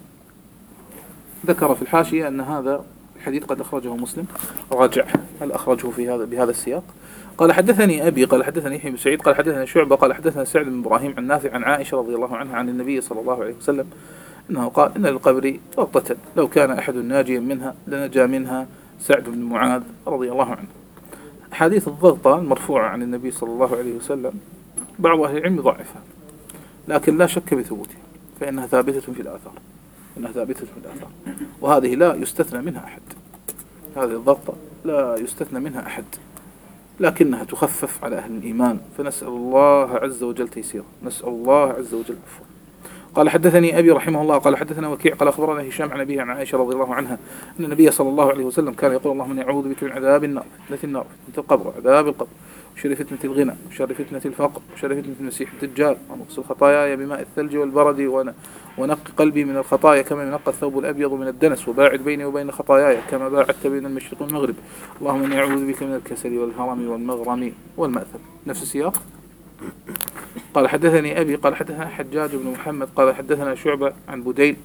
ذكر في الحاشية أن هذا الحديث قد أخرجه مسلم، راجع هل أخرجه في هذا بهذا السياق. قال حدثني أبي قال حدثني يحيى بن سعيد قال حدثنا شعبة قال حدثنا سعد بن إبراهيم عن نافع عن عائشة رضي الله عنها عن النبي صلى الله عليه وسلم أنه قال إن للقبر ضغطة لو كان أحد ناجيا منها لنجا منها سعد بن معاذ رضي الله عنه. حديث الضغطة المرفوعة عن النبي صلى الله عليه وسلم بعض أهل العلم ضعفها، لكن لا شك بثبوتها فإنها ثابتة في الآثار، إنها ثابتة في الآثار، وهذه لا يستثنى منها أحد. هذه الضغطة لا يستثنى منها أحد، لكنها تخفف على أهل الإيمان، فنسأل الله عز وجل تيسيره، نسأل الله عز وجل عفوا. قال حدثني أبي رحمه الله قال حدثنا وكيع قال أخبرنا هشام عن أبيه عن عائشة رضي الله عنها أن النبي صلى الله عليه وسلم كان يقول اللهم إني أعوذ بك من عذاب النار فتنة النار فتنة القبر عذاب القبر وشر فتنة الغنى وشر فتنة الفقر وشر فتنة المسيح الدجال ونقص خطاياي بماء الثلج والبرد ونق قلبي من الخطايا كما ينقى الثوب الأبيض من الدنس وباعد بيني وبين خطاياي كما باعدت بين المشرق والمغرب اللهم إني أعوذ بك من الكسل والهرم والمغرم والمأثم. نفس السياق. قال حدثني أبي قال حدثنا حجاج بن محمد قال حدثنا شعبة عن بديل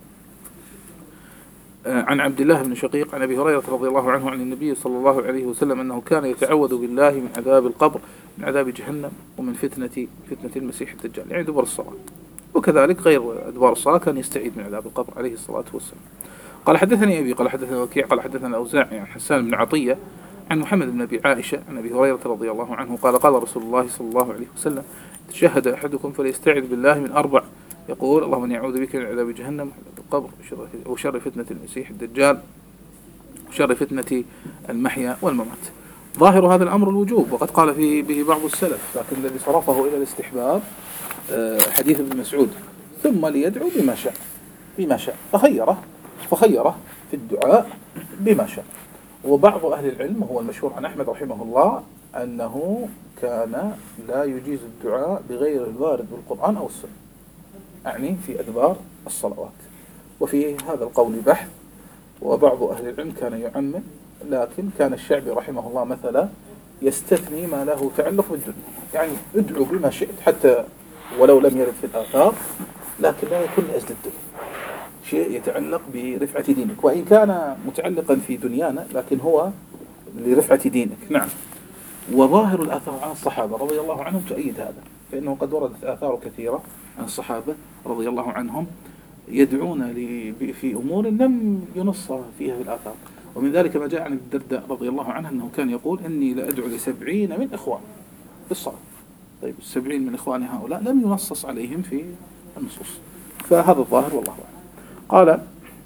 عن عبد الله بن شقيق عن أبي هريرة رضي الله عنه عن النبي صلى الله عليه وسلم أنه كان يتعوذ بالله من عذاب القبر من عذاب جهنم ومن فتنة فتنة المسيح الدجال يعني دبر الصلاة، وكذلك غير أدبار الصلاة كان يستعيذ من عذاب القبر عليه الصلاة والسلام. قال حدثني أبي قال حدثنا وكيع قال حدثنا الأوزاعي عن حسان بن عطية عن محمد بن أبي عائشة عن أبي هريرة رضي الله عنه قال قال رسول الله صلى الله عليه وسلم تشهد أحدكم فليستعذ بالله من أربع يقول اللهم إني أعوذ بك من عذاب جهنم القبر وشر فتنة المسيح الدجال وشر فتنة المحيا والممات. ظاهر هذا الأمر الوجوب، وقد قال في به بعض السلف، لكن الذي صرفه إلى الاستحباب حديث ابن مسعود ثم ليدعو بما شاء بما شاء فخيره فخيره في الدعاء بما شاء. وبعض أهل العلم هو المشهور عن أحمد رحمه الله أنه كان لا يجيز الدعاء بغير الوارد بالقرآن أو السنة، أعني في أدبار الصلوات. وفي هذا القول بحث، وبعض أهل العلم كان يعمم، لكن كان الشعبي رحمه الله مثلا يستثني ما له تعلق بالدنيا، يعني ادعو بما شئت حتى ولو لم يرد في الآثار، لكن لا يكون لأجل الدنيا، شيء يتعلق برفعة دينك، وإن كان متعلقا في دنيانا لكن هو لرفعة دينك. نعم. وظاهر الآثار عن الصحابة رضي الله عنهم تؤيد هذا، فإنه قد وردت آثار كثيرة عن الصحابة رضي الله عنهم يدعون في أمور لم ينص فيها في الآثار. ومن ذلك ما جاء عن الدرداء رضي الله عنه أنه كان يقول إني لأدعو لسبعين من إخوان في الصلاة. طيب السبعين من إخواني هؤلاء لم ينصص عليهم في النصوص، فهذا الظاهر والله أعلم. قال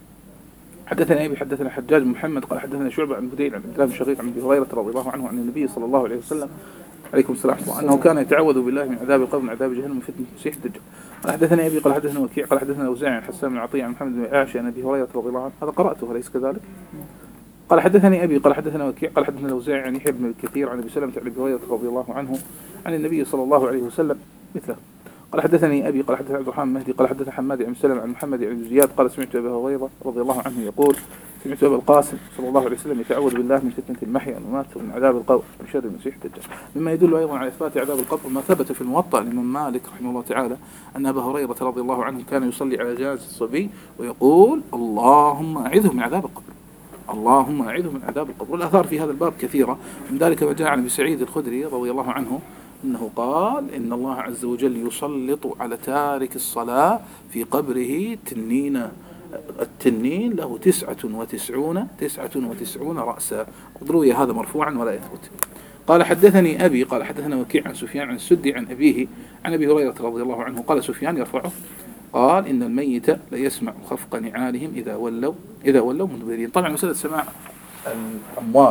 حدثنا أبي حدثنا حجاج بن محمد قال حدثنا شعبة عن بديل عن عبد الله بن شقيق عن أبي هريرة رضي الله عنه عن النبي صلى الله عليه وسلم عليكم السلام أنه كان يتعوذ بالله من عذاب القبر من عذاب جهنم وفتنة المسيح الدجال. قال حدثنا أبي قال حدثنا وكيع قال حدثنا الأوزاعي عن حسان بن عطية عن محمد بن عائشة عن أبي هريرة رضي الله عنه، هذا قرأته أليس كذلك؟ قال حدثني أبي قال حدثنا وكيع قال حدثنا الأوزاعي عن يحيى بن كثير عن أبي سلمة عن أبي هريرة رضي الله عنه عن النبي صلى الله عليه وسلم مثله. قال حدثني أبي قال حدثنا عبد الرحمن المهدي قال حدثنا حماد بن سلمة عن محمد بن زياد قال سمعت أبا هريرة رضي الله عنه يقول سمعت أبا القاسم صلى الله عليه وسلم يتعوذ بالله من فتنة المحيا والممات ومن عذاب القبر ومن شر المسيح الدجال. مما يدل أيضا على إثبات عذاب القبر ما ثبت في الموطأ لإمام مالك رحمه الله تعالى أن أبا هريرة رضي الله عنه كان يصلي على جنازة الصبي ويقول اللهم أعذه من عذاب القبر، اللهم أعذه من عذاب القبر. والآثار في هذا الباب كثيرة، من ذلك ما جاء عن أبي سعيد الخدري رضي الله عنه أنه قال إن الله عز وجل يسلط على تارك الصلاة في قبره تنين، التنين له تسعة وتسعون تسعة وتسعون رأسا. قد روي هذا مرفوعا ولا يثبت. قال حدثني أبي قال حدثنا وكيع عن سفيان عن السدي عن أبيه عن أبي هريرة رضي الله عنه قال سفيان يرفعه قال إن الميت ليسمع خفق نعالهم إذا ولوا إذا ولوا مدبرين. طبعا مسألة سماع الأموات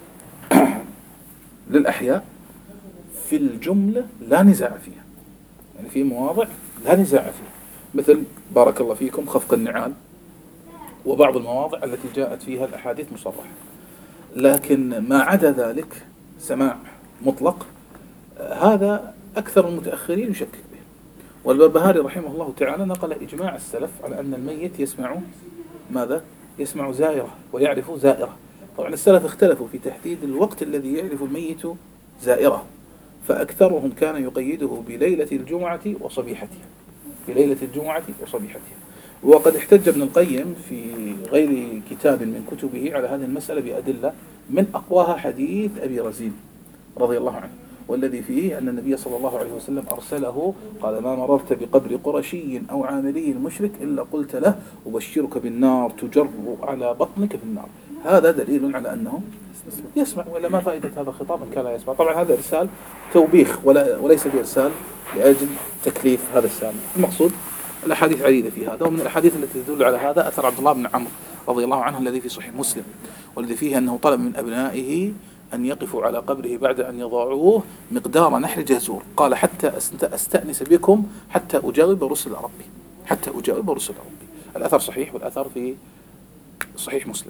للأحياء في الجملة لا نزاع فيها، يعني في مواضع لا نزاع فيها، مثل بارك الله فيكم خفق النعال، وبعض المواضع التي جاءت فيها الأحاديث مصرحة. لكن ما عدا ذلك سماع مطلق هذا أكثر المتأخرين يشكك به. والبربهاري رحمه الله تعالى نقل إجماع السلف على أن الميت يسمع ماذا؟ يسمع زائرة ويعرف زائرة. طبعا السلف اختلفوا في تحديد الوقت الذي يعرف الميت زائرة، فأكثرهم كان يقيده بليلة الجمعة وصبيحتها، بليلة الجمعة وصبيحتها. وقد احتج ابن القيم في غير كتاب من كتبه على هذه المسألة بأدلة، من أقواها حديث أبي رزين رضي الله عنه، والذي فيه أن النبي صلى الله عليه وسلم أرسله قال ما مررت بقبر قرشي أو عاملي مشرك إلا قلت له أبشرك بالنار تجر على بطنك في النار. هذا دليل على أنه يسمع، ولا ما فائدة هذا الخطاب إن كان لا يسمع. طبعا هذا إرسال توبيخ ولا وليس بإرسال لأجل تكليف هذا السامع. المقصود الأحاديث عديدة في هذا، ومن الأحاديث التي تدل على هذا أثر عبد الله بن عمرو رضي الله عنه الذي في صحيح مسلم، والذي فيه أنه طلب من أبنائه أن يقفوا على قبره بعد أن يضاعوه مقدار نحر جزور، قال حتى أستأنس بكم حتى أجاوب رسل ربي، حتى أجاوب رسل ربي. الأثر صحيح، والأثر في صحيح مسلم.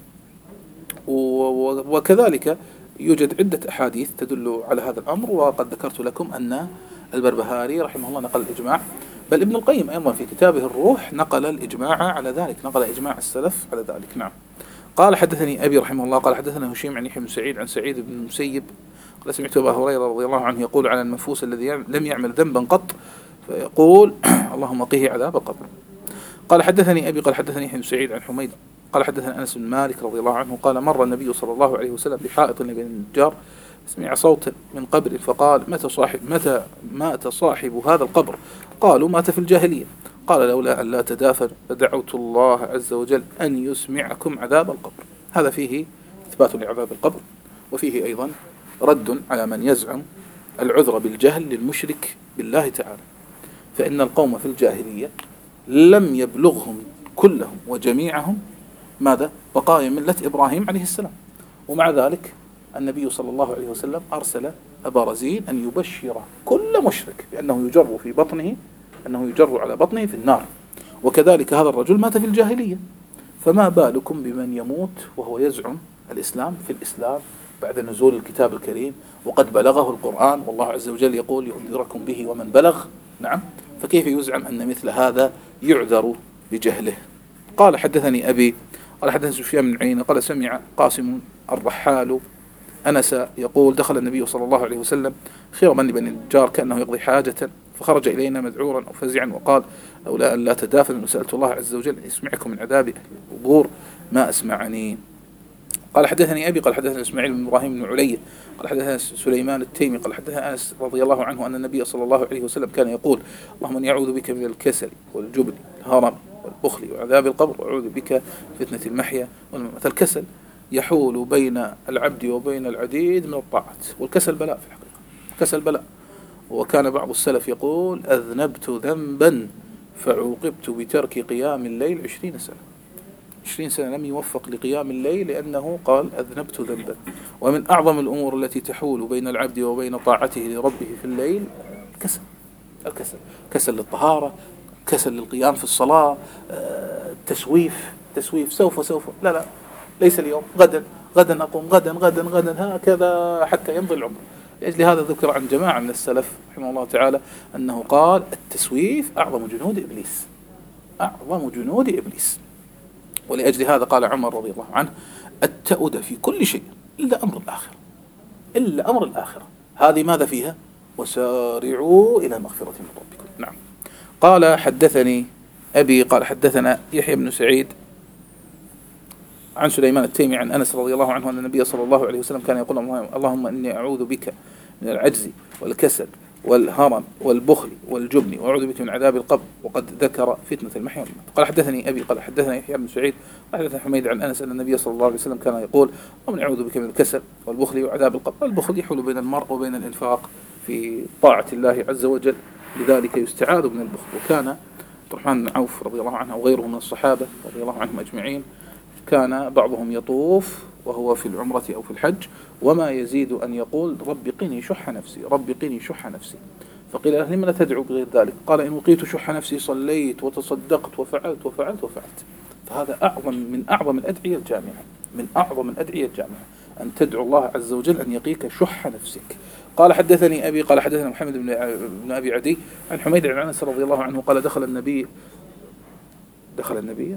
وكذلك يوجد عدة أحاديث تدل على هذا الأمر، وقد ذكرت لكم أن البربهاري رحمه الله نقل الإجماع، بل ابن القيم أيضا في كتابه الروح نقل الإجماع على ذلك، نقل إجماع السلف على ذلك. نعم. قال حدثني أبي رحمه الله قال حدثنا هشيم عن يحيى بن سعيد عن سعيد بن المسيب قال سمعت أبا هريرة رضي الله عنه يقول على المنفوس الذي لم يعمل ذنبا قط فيقول اللهم قه عذاب القبر. قال حدثني أبي قال حدثني يحيى بن سعيد عن حميد قال حدثنا أنس بن مالك رضي الله عنه قال مر النبي صلى الله عليه وسلم بحائط بين النجار سمع صوت من قبر فقال متى صاحب متى مات صاحب هذا القبر؟ قالوا مات في الجاهلية. قال لولا أن لا تدافن فدعوت الله عز وجل أن يسمعكم عذاب القبر. هذا فيه إثبات لعذاب القبر، وفيه أيضا رد على من يزعم العذر بالجهل للمشرك بالله تعالى، فإن القوم في الجاهلية لم يبلغهم كلهم وجميعهم ماذا؟ بقايا ملة إبراهيم عليه السلام، ومع ذلك النبي صلى الله عليه وسلم أرسل أبا رزين أن يبشر كل مشرك بأنه يجر في بطنه، أنه يجر على بطنه في النار. وكذلك هذا الرجل مات في الجاهلية، فما بالكم بمن يموت وهو يزعم الإسلام في الإسلام بعد نزول الكتاب الكريم وقد بلغه القرآن، والله عز وجل يقول ينذركم به ومن بلغ. نعم، فكيف يزعم أن مثل هذا يعذر بجهله؟ قال حدثني أبي قال حدثني سفيان بن عيينة قال سمع قاسم الرحال أنس يقول دخل النبي صلى الله عليه وسلم خير من لبني النجار كأنه يقضي حاجة، فخرج إلينا مذعورا أو فزعا وقال لولا أن لا تدافن وسألت الله عز وجل أن يسمعكم من عذاب أهل القبور ما أسمعني. قال حدثني أبي قال حدثنا إسماعيل بن إبراهيم بن علي قال حدثنا سليمان التيمي قال حدثنا أنس رضي الله عنه أن النبي صلى الله عليه وسلم كان يقول اللهم إني أعوذ بك من الكسل والجبن والهرم والبخل وعذاب القبر وأعوذ بك فتنة المحيا والممات. الكسل يحول بين العبد وبين العديد من الطاعات، والكسل بلاء في الحقيقة، الكسل بلاء. وكان بعض السلف يقول أذنبت ذنبا فعوقبت بترك قيام الليل عشرين سنة، عشرين سنة لم يوفق لقيام الليل لأنه قال أذنبت ذنبا. ومن أعظم الأمور التي تحول بين العبد وبين طاعته لربه في الليل الكسل، الكسل كسل للطهارة، كسل للقيام في الصلاة، تسويف تسويف سوف سوف لا لا ليس اليوم، غدا غدا أقوم، غدا غدا غدا هكذا حتى يمضي العمر. لأجل هذا ذكر عن جماعة من السلف رحمه الله تعالى أنه قال التسويف أعظم جنود إبليس، أعظم جنود إبليس. ولأجل هذا قال عمر رضي الله عنه التأود في كل شيء إلا أمر الآخرة، إلا أمر الآخرة. هذه ماذا فيها؟ وسارعوا إلى مغفرة من ربكم. نعم. قال حدثني أبي قال حدثنا يحيى بن سعيد عن سليمان التيمي عن أنس رضي الله عنه أن النبي صلى الله عليه وسلم كان يقول اللهم إني أعوذ بك من العجز والكسل والهرم والبخل والجبن وأعوذ بك من عذاب القبر، وقد ذكر فتنة المحيا والممات. قال حدثني أبي قال حدثنا يحيى بن سعيد قال حدثنا حميد عن أنس أن النبي صلى الله عليه وسلم كان يقول اللهم إني أعوذ بك من الكسل والبخل وعذاب القبر. البخل يحول بين المرء وبين الإنفاق في طاعة الله عز وجل، لذلك يستعاذ من البخل. وكان عبد الرحمن بن عوف رضي الله عنه وغيره من الصحابة رضي الله عنهم أجمعين كان بعضهم يطوف وهو في العمرة أو في الحج وما يزيد أن يقول رب قني شح نفسي، رب قني شح نفسي. فقيل له لما لا تدعو بغير ذلك؟ قال إن وقيت شح نفسي صليت وتصدقت وفعلت وفعلت وفعلت. فهذا أعظم من أعظم الأدعية الجامعة، من أعظم الأدعية الجامعة أن تدعو الله عز وجل أن يقيك شح نفسك. قال حدثني أبي قال حدثنا محمد بن أبي عدي عن حميد بن أنس رضي الله عنه قال دخل النبي دخل النبي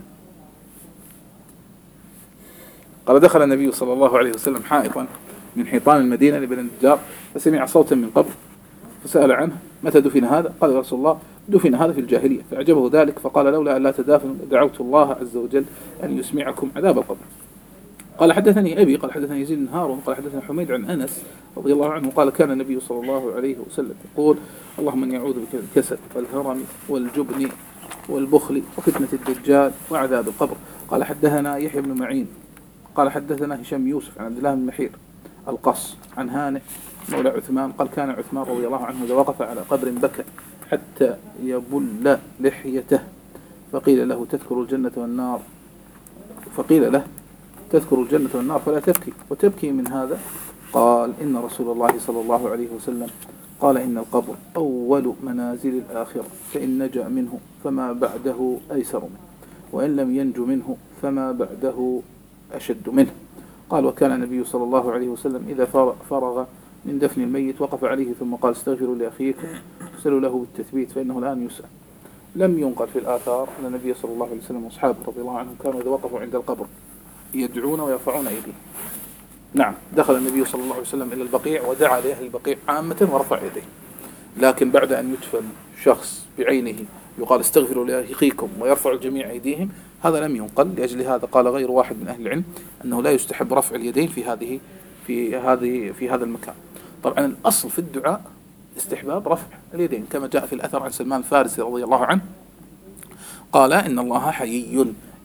قال دخل النبي صلى الله عليه وسلم حائطا من حيطان المدينة لبني النجار فسمع صوتا من قبر فسأل عنه متى دفن هذا؟ قال يا رسول الله دفن هذا في الجاهلية. فأعجبه ذلك فقال لولا أن لا تدافنوا دعوت الله عز وجل أن يسمعكم عذاب القبر. قال حدثني أبي قال حدثني يزيد بن هارون قال حدثنا حميد عن أنس رضي الله عنه قال كان النبي صلى الله عليه وسلم يقول اللهم إني أعوذ بك من الكسل والهرم والجبن والبخل وفتنة الدجال وعذاب القبر. قال حدثنا يحيى بن معين قال حدثنا هشام يوسف عن عبد الله بن محير القص عن هانئ مولى عثمان قال كان عثمان رضي الله عنه إذا وقف على قبر بكى حتى يبل لحيته فقيل له تذكر الجنة والنار فقيل له تذكر الجنة والنار فلا تبكي وتبكي من هذا؟ قال إن رسول الله صلى الله عليه وسلم قال إن القبر أول منازل الآخرة فإن نجا منه فما بعده أيسر منه وإن لم ينج منه فما بعده أشد منه. قال وكان النبي صلى الله عليه وسلم إذا فرغ من دفن الميت وقف عليه ثم قال استغفروا لأخيكم اسألوا له بالتثبيت فإنه الآن يسأل. لم ينقل في الآثار أن النبي صلى الله عليه وسلم وأصحابه رضي الله عنهم كانوا إذا وقفوا عند القبر يدعون ويرفعون أيديهم. نعم دخل النبي صلى الله عليه وسلم إلى البقيع ودعا لأهل البقيع عامة ورفع يديه، لكن بعد أن يدفن شخص بعينه يقال استغفروا لأخيكم ويرفع الجميع أيديهم هذا لم ينقل. لأجل هذا قال غير واحد من أهل العلم أنه لا يستحب رفع اليدين في هذه في هذه في هذا المكان. طبعا الأصل في الدعاء استحباب رفع اليدين كما جاء في الأثر عن سلمان الفارسي رضي الله عنه قال إن الله حيي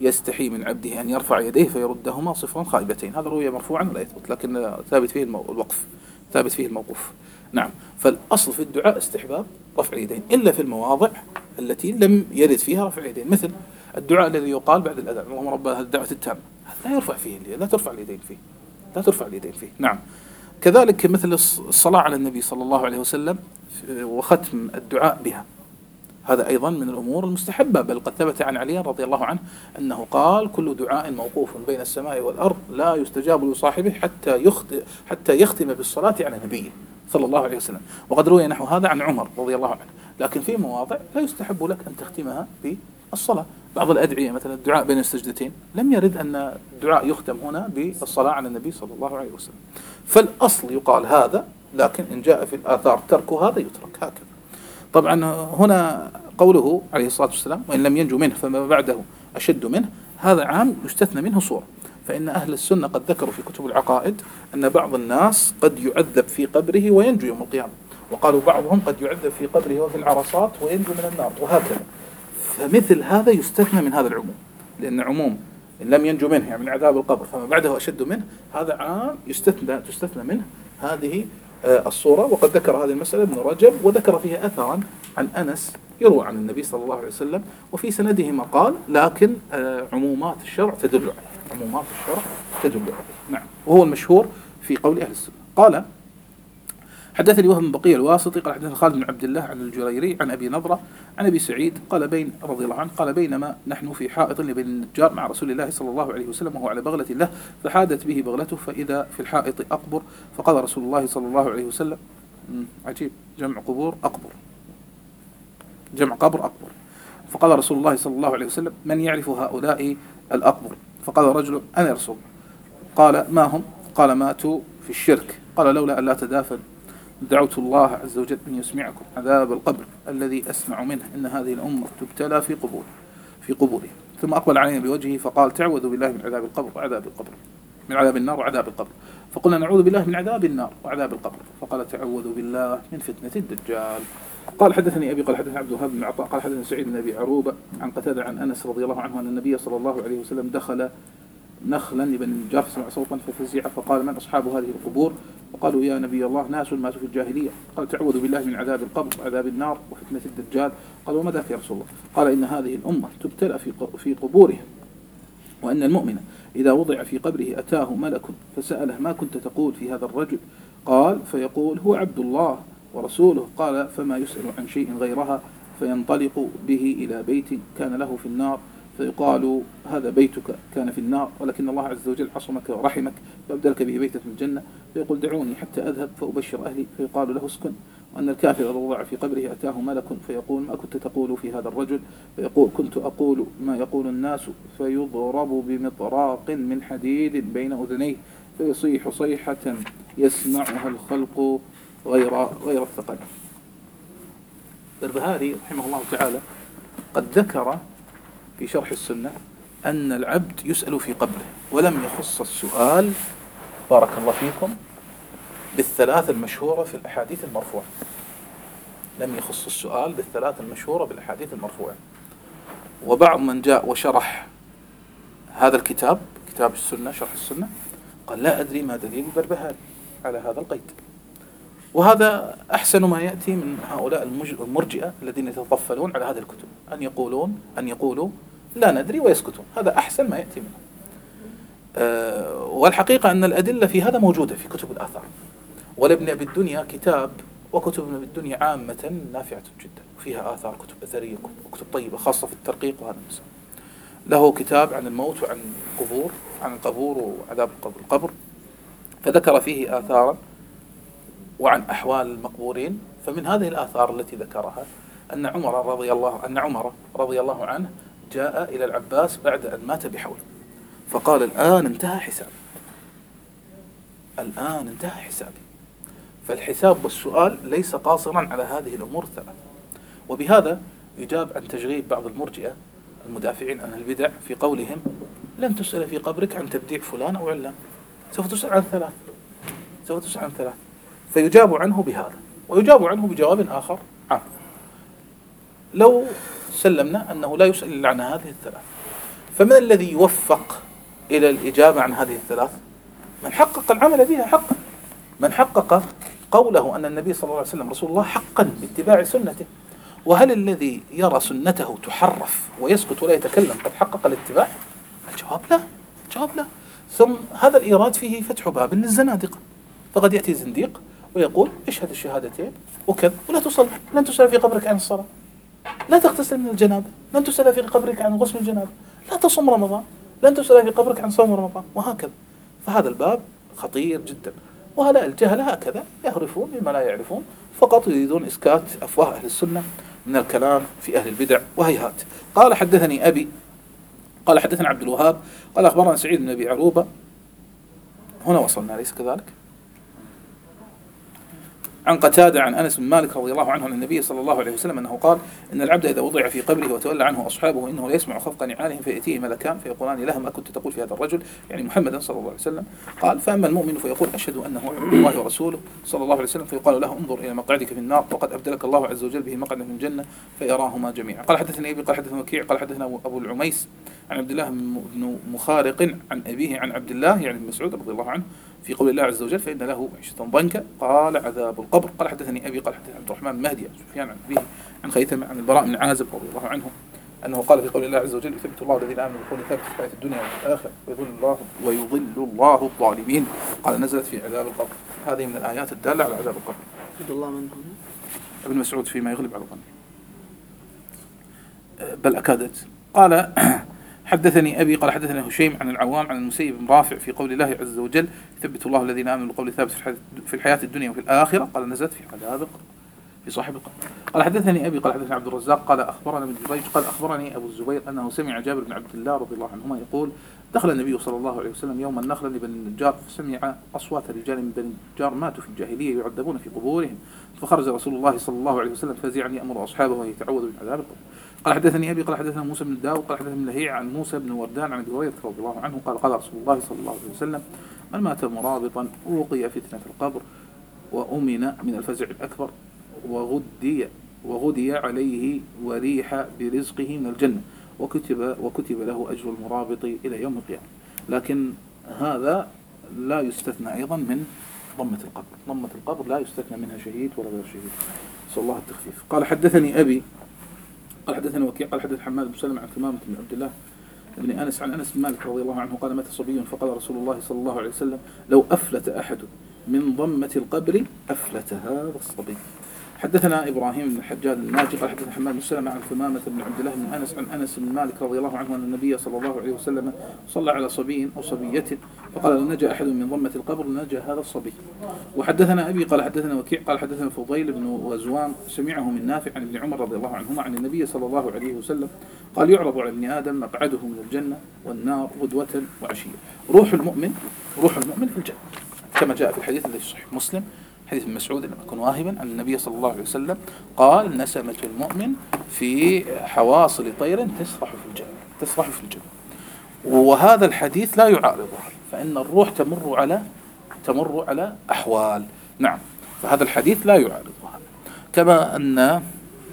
يستحي من عبده أن يرفع يديه فيردهما صفرا خائبتين. هذا روي مرفوعا ولا يثبت، لكن ثابت فيه الوقف، ثابت فيه الموقوف. نعم. فالأصل في الدعاء استحباب رفع اليدين، إلا في المواضع التي لم يرد فيها رفع اليدين، مثل الدعاء الذي يقال بعد الأذان: اللهم رب هذه الدعوة التامة، لا يرفع فيه، لا ترفع اليدين فيه، لا ترفع اليدين فيه. نعم. كذلك مثل الصلاة على النبي صلى الله عليه وسلم وختم الدعاء بها، هذا أيضا من الأمور المستحبة، بل قد ثبت عن علي رضي الله عنه أنه قال: كل دعاء موقوف بين السماء والأرض لا يستجاب لصاحبه حتى حتى يختم بالصلاة على نبيه صلى الله عليه وسلم. وقد روي نحو هذا عن عمر رضي الله عنه. لكن في مواضع لا يستحب لك أن تختمها بالصلاة. بعض الأدعية مثلا الدعاء بين السجدتين لم يرد أن الدعاء يختم هنا بالصلاة على النبي صلى الله عليه وسلم. فالأصل يقال هذا، لكن إن جاء في الآثار ترك هذا يترك هكذا. طبعا هنا قوله عليه الصلاة والسلام: وإن لم ينجو منه فما بعده أشد منه، هذا عام يستثنى منه صورة. فإن أهل السنة قد ذكروا في كتب العقائد أن بعض الناس قد يعذب في قبره وينجو يوم القيامة، وقالوا بعضهم قد يعذب في قبره وفي العرصات وينجو من النار، وهكذا. فمثل هذا يستثنى من هذا العموم، لأن عموم إن لم ينجو منه يعني من عذاب القبر فما بعده أشد منه، هذا عام يستثنى تستثنى منه هذه الصورة. وقد ذكر هذه المسألة ابن رجب، وذكر فيها أثرا عن أنس يروى عن النبي صلى الله عليه وسلم، وفي سنده مقال، لكن عمومات الشرع تدل عليه، عمومات الشرع تدل عليه. نعم. وهو المشهور في قول أهل السنة. قال: حدثني وهب بن بقية الواسطي قال حدثنا خالد بن عبد الله عن الجريري عن أبي نضرة عن أبي سعيد قال بين رضي الله عنه قال: بينما نحن في حائط لبني النجار مع رسول الله صلى الله عليه وسلم وهو على بغلة له، فحادت به بغلته، فإذا في الحائط أقبر، فقال رسول الله صلى الله عليه وسلم: عجيب، جمع قبور أقبر، جمع قبر أقبر. فقال رسول الله صلى الله عليه وسلم: من يعرف هؤلاء الأقبر؟ فقال رجل: أنا يا رسول. قال: ما هم؟ قال: ماتوا في الشرك. قال: لولا أن لا تدافن دعوت الله عز وجل أن يسمعكم عذاب القبر الذي أسمع منه، إن هذه الأمة تبتلى في قبور في قبوره. ثم أقبل علينا بوجهه فقال: تعوذوا بالله من عذاب القبر وعذاب القبر، من عذاب النار وعذاب القبر. فقلنا: نعوذ بالله من عذاب النار وعذاب القبر. فقال: تعوذوا بالله من فتنة الدجال. قال: حدثني أبي قال حدثني عبد الوهاب بن عطاء قال حدثني سعيد بن أبي عروبة عن قتادة عن أنس رضي الله عنه أن النبي صلى الله عليه وسلم دخل نخلا لبني النجار فسمع صوتا ففزع، فقال: من أصحاب هذه القبور؟ وقالوا: يا نبي الله ناس ماتوا في الجاهلية. قال: تعوذ بالله من عذاب القبر وعذاب النار وفتنة الدجال. قال: وما ذاك يا رسول الله؟ قال: إن هذه الأمة تبتلى في قبورها، وأن المؤمن إذا وضع في قبره أتاه ملك فسأله: ما كنت تقول في هذا الرجل؟ قال: فيقول: هو عبد الله ورسوله. قال: فما يسأل عن شيء غيرها، فينطلق به إلى بيت كان له في النار، فيقال: هذا بيتك كان في النار، ولكن الله عز وجل عصمك ورحمك فأبدلك به بيتا في الجنة. فيقول: دعوني حتى أذهب فأبشر أهلي. فيقال له: اسكن. وأن الكافر إذا وضع في قبره أتاه ملك فيقول: ما كنت تقول في هذا الرجل؟ فيقول: كنت أقول ما يقول الناس. فيضرب بمطراق من حديد بين أذنيه فيصيح صيحة يسمعها الخلق غير غير الثقل. البربهاري رحمه الله تعالى قد ذكر في شرح السنة أن العبد يسأل في قبره، ولم يخص السؤال بارك الله فيكم بالثلاث المشهورة في الأحاديث المرفوعة، لم يخص السؤال بالثلاث المشهورة بالأحاديث المرفوعة. وبعض من جاء وشرح هذا الكتاب، كتاب السنة شرح السنة، قال: لا أدري ما دليل البربهاري على هذا القيد. وهذا أحسن ما يأتي من هؤلاء المرجئة الذين يتطفلون على هذه الكتب، أن يقولون أن يقولوا لا ندري ويسكتون، هذا أحسن ما يأتي منه. أه والحقيقة أن الأدلة في هذا موجودة في كتب الآثار، ولابن أبي الدنيا كتاب، وكتب ابن أبي الدنيا عامة نافعة جدا، فيها آثار، كتب أثرية وكتب طيبة خاصة في الترقيق وهذا المسألة. له كتاب عن الموت وعن القبور، عن القبور وعذاب القبر، فذكر فيه آثارا وعن أحوال المقبورين. فمن هذه الآثار التي ذكرها أن عمر رضي الله أن عمر رضي الله عنه جاء إلى العباس بعد أن مات بحول، فقال: الآن انتهى حسابي، الآن انتهى حسابي. فالحساب والسؤال ليس قاصرا على هذه الأمور الثلاث. وبهذا يجاب عن تشغيب بعض المرجئة المدافعين عن البدع في قولهم: لن تسأل في قبرك عن تبديع فلان أو علان، سوف تسأل عن ثلاث، سوف تسأل عن ثلاث. فيجاب عنه بهذا، ويجاب عنه بجواب آخر عام. لو سلمنا أنه لا يسأل إلا عن هذه الثلاث، فمن الذي يوفق إلى الإجابة عن هذه الثلاث؟ من حقق العمل بها حقا، من حقق قوله أن النبي صلى الله عليه وسلم رسول الله حقا باتباع سنته. وهل الذي يرى سنته تحرف ويسكت ولا يتكلم قد حقق الاتباع؟ الجواب لا، الجواب لا. ثم هذا الإيراد فيه فتح باب للزنادقة، فقد يأتي زنديق ويقول اشهد الشهادتين وكذا ولا تصلي، لن تسأل في قبرك عن الصلاة، لا تغتسل من الجنابة، لن تسأل في قبرك عن غسل الجنابة، لا تصوم رمضان، لن تسأل في قبرك عن صوم رمضان، وهكذا. فهذا الباب خطير جدا. وهؤلاء الجهلة هكذا يهرفون بما لا يعرفون، فقط يريدون إسكات أفواه أهل السنة من الكلام في أهل البدع وهيهات. قال حدثني أبي قال حدثنا عبد الوهاب قال أخبرنا سعيد بن أبي عروبة. هنا وصلنا أليس كذلك؟ عن قتادة عن أنس بن مالك رضي الله عنه عن النبي صلى الله عليه وسلم أنه قال إن العبد إذا وضع في قبره وتولى عنه أصحابه إنه لا يسمع خفق نعالهم فيأتيه ملكان فيقولان له ما كنت تقول في هذا الرجل، يعني محمدا صلى الله عليه وسلم. قال فأما المؤمن فيقول أشهد أنه عبد الله ورسوله صلى الله عليه وسلم، فيقال له انظر إلى مقعدك في النار وقد أبدلك الله عز وجل به مقعدا من الجنة، فيراهما جميعا. قال حدثنا أبي قال حدثنا وكيع قال حدثنا أبو العميس عن عبد الله بن مخارق عن أبيه عن عبد الله يعني بن مسعود رضي الله عنه في قول الله عز وجل فإن له عيشة ضنكا قال عذاب القبر. قال حدثني أبي قال حدثني عبد الرحمن بن مهدي عن سفيان عن أبيه عن خيثمة عن البراء بن عازب رضي الله عنه أنه قال في قول الله عز وجل يثبت الله الذين آمنوا بالقول الثابت في الحياة الدنيا والآخرة ويضل الله ويضل الله الظالمين. قال نزلت في عذاب القبر. هذه من الآيات الدالة على عذاب القبر. عبد الله من هنا؟ ابن مسعود فيما يغلب على ظني بل أكادت. قال حدثني أبي قال حدثنا هشيم عن العوام عن المسيب بن رافع في قول الله عز وجل يثبت الله الذين آمنوا بالقول الثابت في الحياة الدنيا وفي الآخرة. قال نزلت في عذاب القبر في صاحب القبر. قال حدثني أبي قال حدثنا عبد الرزاق قال أخبرنا ابن جريج قال أخبرني أبو الزبير أنه سمع جابر بن عبد الله رضي الله عنهما يقول دخل النبي صلى الله عليه وسلم يوم النخل لبني النجار فسمع أصوات رجال من بني النجار ماتوا في الجاهلية يعذبون في قبورهم، فخرج رسول الله صلى الله عليه وسلم فزعا يأمر أصحابه أن يتعوذوا من عذاب القبر. قال حدثني أبي قال حدثنا موسى بن داود قال حدثنا لهيع عن موسى بن وردان عن أبي هريرة رضي الله عنه قال قال رسول الله صلى الله عليه وسلم من مات مرابطا وقي فتنة القبر وأمن من الفزع الأكبر وغدي وغدي عليه وريح برزقه من الجنة وكتب وكتب له أجر المرابط إلى يوم القيامة. لكن هذا لا يستثنى أيضا من ضمة القبر. ضمة القبر لا يستثنى منها شهيد ولا غير شهيد، نسأل الله التخفيف. قال حدثني أبي قال حدثنا وكيع قال حدث حماد بن سلمة عن ثمامة بن عبد الله بن أنس عن أنس بن مالك رضي الله عنه قال مات صبي فقال رسول الله صلى الله عليه وسلم لو أفلت أحد من ضمة القبر أفلت هذا الصبي. حدثنا إبراهيم بن الحجاج الناجي قال حدثنا حماد بن سلمة عن ثمامة بن عبد الله بن أنس عن أنس بن مالك رضي الله عنه أن النبي صلى الله عليه وسلم صلى على صبي أو صبية فقال لو نجا أحد من ضمة القبر نجا هذا الصبي. وحدثنا أبي قال حدثنا وكيع قال حدثنا فضيل بن وزوان سمعه من نافع عن ابن عمر رضي الله عنهما عن النبي صلى الله عليه وسلم قال يعرض على ابن آدم مقعده من الجنة والنار غدوة وعشية. روح المؤمن روح المؤمن في الجنة كما جاء في الحديث الذي في صحيح مسلم حديث ابن مسعود لما يكون واهبا أن النبي صلى الله عليه وسلم قال نسمة المؤمن في حواصل طير تسرح في الجنة تسرح في الجنة. وهذا الحديث لا يعارضها، فإن الروح تمر على تمر على أحوال. نعم، فهذا الحديث لا يعارضها. كما أن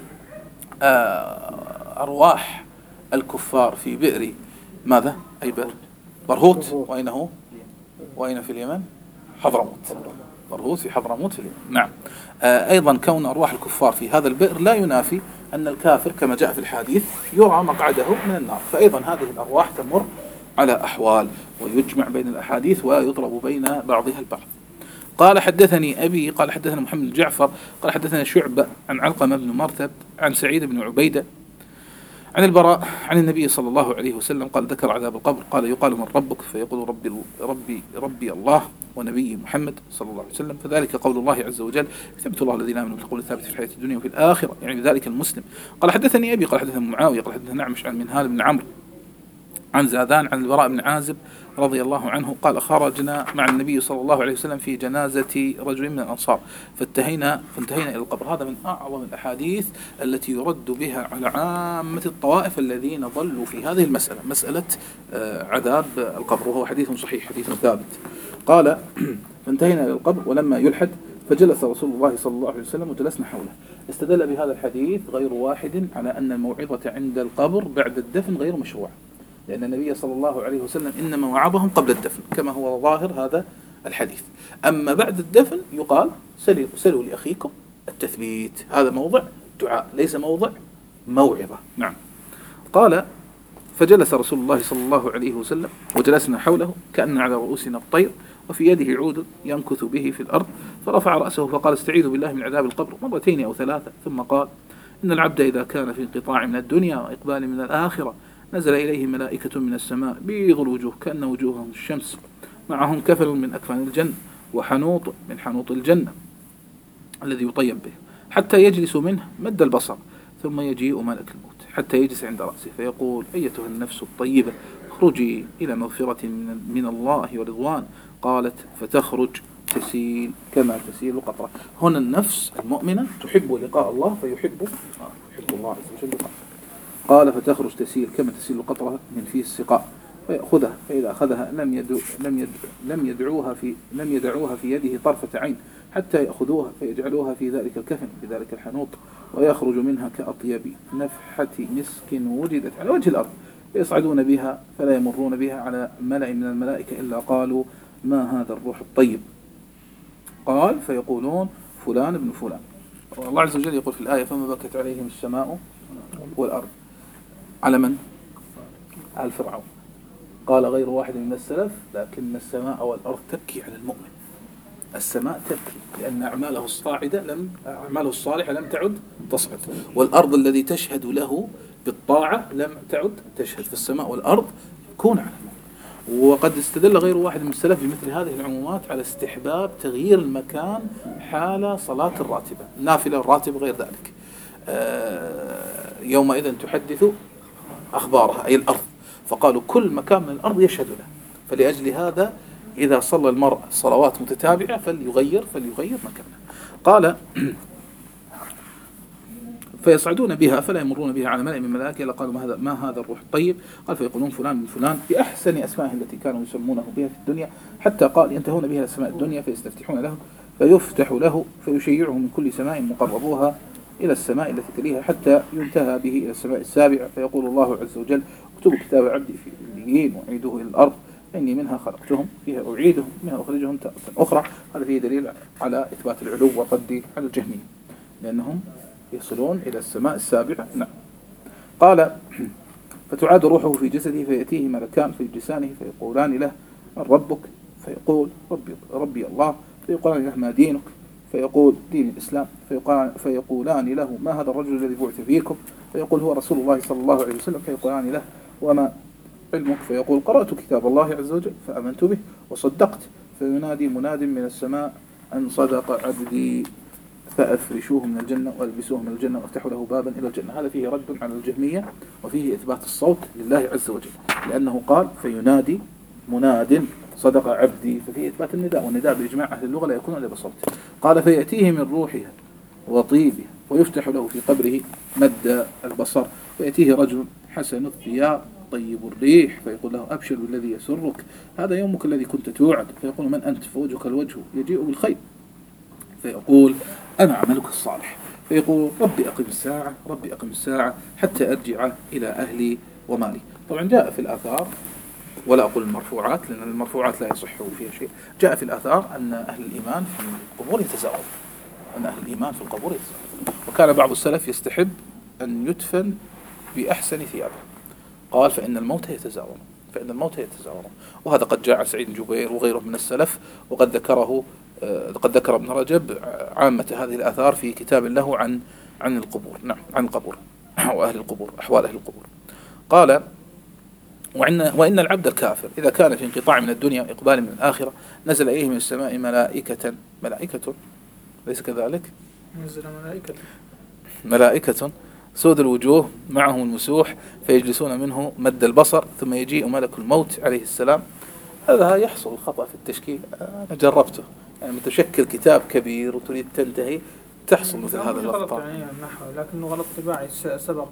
أرواح الكفار في بئر ماذا؟ أي بئر برهوت، وأين هو؟ وأين في اليمن؟ حضرموت. برهوت في حضرموت في اليمن. نعم. أيضا كون أرواح الكفار في هذا البئر لا ينافي أن الكافر كما جاء في الحديث يرى مقعده من النار. فأيضا هذه الأرواح تمر على أحوال ويجمع بين الأحاديث ويضرب بين بعضها البعض. قال حدثني أبي قال حدثنا محمد بن جعفر قال حدثنا شعبة عن علقمة بن مرثد عن سعيد بن عبيدة عن البراء عن النبي صلى الله عليه وسلم قال ذكر عذاب القبر قال يقال من ربك فيقول ربي ربي ربي الله ونبي محمد صلى الله عليه وسلم فذلك قول الله عز وجل يثبت الله الذين آمنوا بالقول الثابت في الحياة الدنيا وفي الآخرة، يعني بذلك المسلم. قال حدثني أبي قال حدثنا معاوية قال حدثنا نعمش عن منهال بن عمرو عن زادان عن البراء بن عازب رضي الله عنه قال خرجنا مع النبي صلى الله عليه وسلم في جنازة رجل من الأنصار فانتهينا فانتهينا إلى القبر. هذا من أعظم الأحاديث التي يرد بها على عامة الطوائف الذين ضلوا في هذه المسألة، مسألة عذاب القبر، وهو حديث صحيح حديث ثابت. قال فانتهينا إلى القبر ولما يلحد فجلس رسول الله صلى الله عليه وسلم وجلسنا حوله. استدل بهذا الحديث غير واحد على أن الموعظة عند القبر بعد الدفن غير مشروع، لأن النبي صلى الله عليه وسلم إنما وعظهم قبل الدفن كما هو ظاهر هذا الحديث. أما بعد الدفن يقال سلوا, سلوا لأخيكم التثبيت. هذا موضع دعاء ليس موضع موعظة. نعم. قال فجلس رسول الله صلى الله عليه وسلم وجلسنا حوله كأن على رؤوسنا الطير وفي يده عود ينكث به في الأرض، فرفع رأسه فقال استعيذ بالله من عذاب القبر مرتين أو ثلاثة، ثم قال إن العبد إذا كان في انقطاع من الدنيا وإقبال من الآخرة نزل إليه ملائكة من السماء بيض الوجوه كأن وجوههم الشمس، معهم كفل من أكفان الجنة وحنوط من حنوط الجنة الذي يطيب به، حتى يجلس منه مد البصر، ثم يجيء ملك الموت حتى يجلس عند رأسه فيقول أيتها النفس الطيبة اخرجي إلى مغفرة من الله ورضوان. قالت فتخرج تسيل كما تسيل القطرة. هنا النفس المؤمنة تحب لقاء الله فيحب يحب الله عز وجل. قال فتخرج تسيل كما تسيل القطرة من فيه السقاء فيأخذها، فإذا أخذها لم يدعو لم يدعو لم يدعوها في لم يدعوها في يده طرفة عين حتى يأخذوها فيجعلوها في ذلك الكفن بذلك الحنوط، ويخرج منها كأطيب نفحة مسك وجدت على وجه الأرض، فيصعدون بها فلا يمرون بها على ملأ من الملائكة إلا قالوا ما هذا الروح الطيب؟ قال فيقولون فلان ابن فلان. والله عز وجل يقول في الآية فما بكت عليهم السماء والأرض. على من؟ على فرعون. قال غير واحد من السلف لكن السماء والأرض تبكي على المؤمن. السماء تبكي لأن أعماله الصاعدة لم أعماله الصالحة لم تعد تصعد، والأرض الذي تشهد له بالطاعة لم تعد تشهد، في السماء والأرض يكون على المؤمن. وقد استدل غير واحد من السلف بمثل هذه العمومات على استحباب تغيير المكان حال صلاة الراتبة، النافلة الراتبة غير ذلك. يومئذ تحدث أخبارها أي الأرض، فقالوا كل مكان من الأرض يشهد له، فلأجل هذا إذا صلى المرء صلوات متتابعة فليغير فليغير مكانه. قال فيصعدون بها فلا يمرون بها على ملأ من الملائكة إلا قالوا ما هذا ما هذا الروح الطيب؟ قال فيقولون فلان من فلان بأحسن أسمائه التي كانوا يسمونه بها في الدنيا، حتى قال ينتهون بها لسماء الدنيا فيستفتحون له فيفتح له فيشيعه من كل سماء مقربوها إلى السماء التي تليها حتى ينتهى به إلى السماء السابعة، فيقول الله عز وجل اكتبوا كتاب عبدي في العليين وأعيدوه إلى الأرض إني منها خلقتهم فيها أعيدهم منها أخرجهم تارة أخرى. هذا فيه دليل على إثبات العلو والرد على الجهمية لأنهم يصلون إلى السماء السابعة. نعم. قال فتعاد روحه في جسده فيأتيه ملكان في جسانه فيقولان له من ربك؟ فيقول ربي, ربي الله. فيقولان له ما دينك؟ فيقول دين الإسلام. فيقولان له ما هذا الرجل الذي بعث فيكم؟ فيقول هو رسول الله صلى الله عليه وسلم. فيقولان له وما علمك؟ فيقول قرأت كتاب الله عز وجل فأمنت به وصدقت. فينادي مناد من السماء أن صدق عبدي فأفرشوه من الجنة وألبسوه من الجنة وافتحوا له بابا إلى الجنة. هذا فيه رد على الجهمية وفيه إثبات الصوت لله عز وجل، لأنه قال فينادي مناد صدق عبدي، ففيه إثبات النداء، والنداء بإجماع أهل اللغة لا يكون إلا بصوت. قال فيأتيه من روحها وطيبها ويفتح له في قبره مد البصر، فيأتيه رجل حسن الثياب طيب الريح فيقول له أبشر بالذي يسرك هذا يومك الذي كنت توعد. فيقول من أنت؟ فوجهك الوجه يجيء بالخير. فيقول أنا عملك الصالح. فيقول ربي أقم الساعة ربي أقم الساعة حتى أرجع إلى أهلي ومالي. طبعا جاء في الآثار، ولا أقول المرفوعات لأن المرفوعات لا يصح فيها شيء، جاء في الآثار أن أهل الإيمان في القبور يتزاورون، أن أهل الإيمان في القبور يتزاورون. وكان بعض السلف يستحب أن يدفن بأحسن ثيابه. قال فإن الموت يتزاورون فإن الموت يتزاورون وهذا قد جاء سعيد بن جبير وغيره من السلف، وقد ذكره قد ذكر ابن رجب عامة هذه الآثار في كتاب له عن عن القبور. نعم، عن القبور وأهل القبور، أحوال أهل القبور. قال وإن, وإن العبد الكافر إذا كان في انقطاع من الدنيا وإقبال من الآخرة نزل إليه من السماء ملائكة ملائكة ليس كذلك؟ نزل ملائكة ملائكة سود الوجوه معهم المسوح فيجلسون منه مد البصر، ثم يجيء ملك الموت عليه السلام. هذا يحصل خطأ في التشكيل، أنا جربته، يعني متشكل كتاب كبير وتريد تنتهي تحصل مثل هذا الأخطاء، يعني النحو لكنه غلط طباعي سبق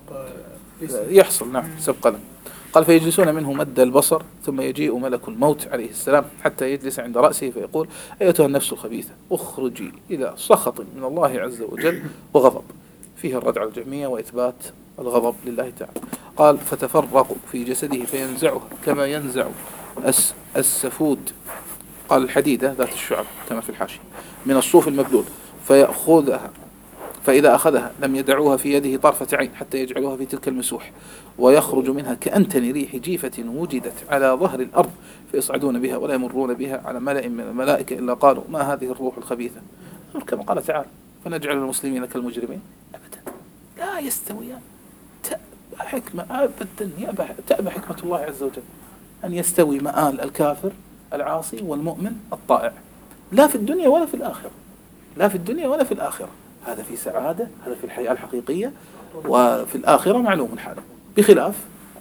يحصل. نعم سبق له. قال فيجلسون منه مد البصر ثم يجيء ملك الموت عليه السلام حتى يجلس عند رأسه فيقول أيتها النفس الخبيثة اخرجي إلى سخط من الله عز وجل وغضب. فيه الرد على الجهمية وإثبات الغضب لله تعالى. قال فتفرق في جسده فينزعها كما ينزع الس السفود، قال الحديدة ذات الشعب كما في الحاشية، من الصوف المبلول، فيأخذها فإذا أخذها لم يدعوها في يده طرفة عين حتى يجعلوها في تلك المسوح، ويخرج منها كأنتن ريح جيفة وجدت على ظهر الأرض، فيصعدون بها ولا يمرون بها على ملأ من الملائكة إلا قالوا ما هذه الروح الخبيثة. كما قال تعالى فنجعل المسلمين كالمجرمين. أبدا لا يستويان. تأبى حكمة أبدا يأبى تأبى حكمة الله عز وجل أن يستوي مآل الكافر العاصي والمؤمن الطائع، لا في الدنيا ولا في الآخرة، لا في الدنيا ولا في الآخرة. هذا في سعادة، هذا في الحياة الحقيقية، وفي الآخرة معلوم حاله، بخلاف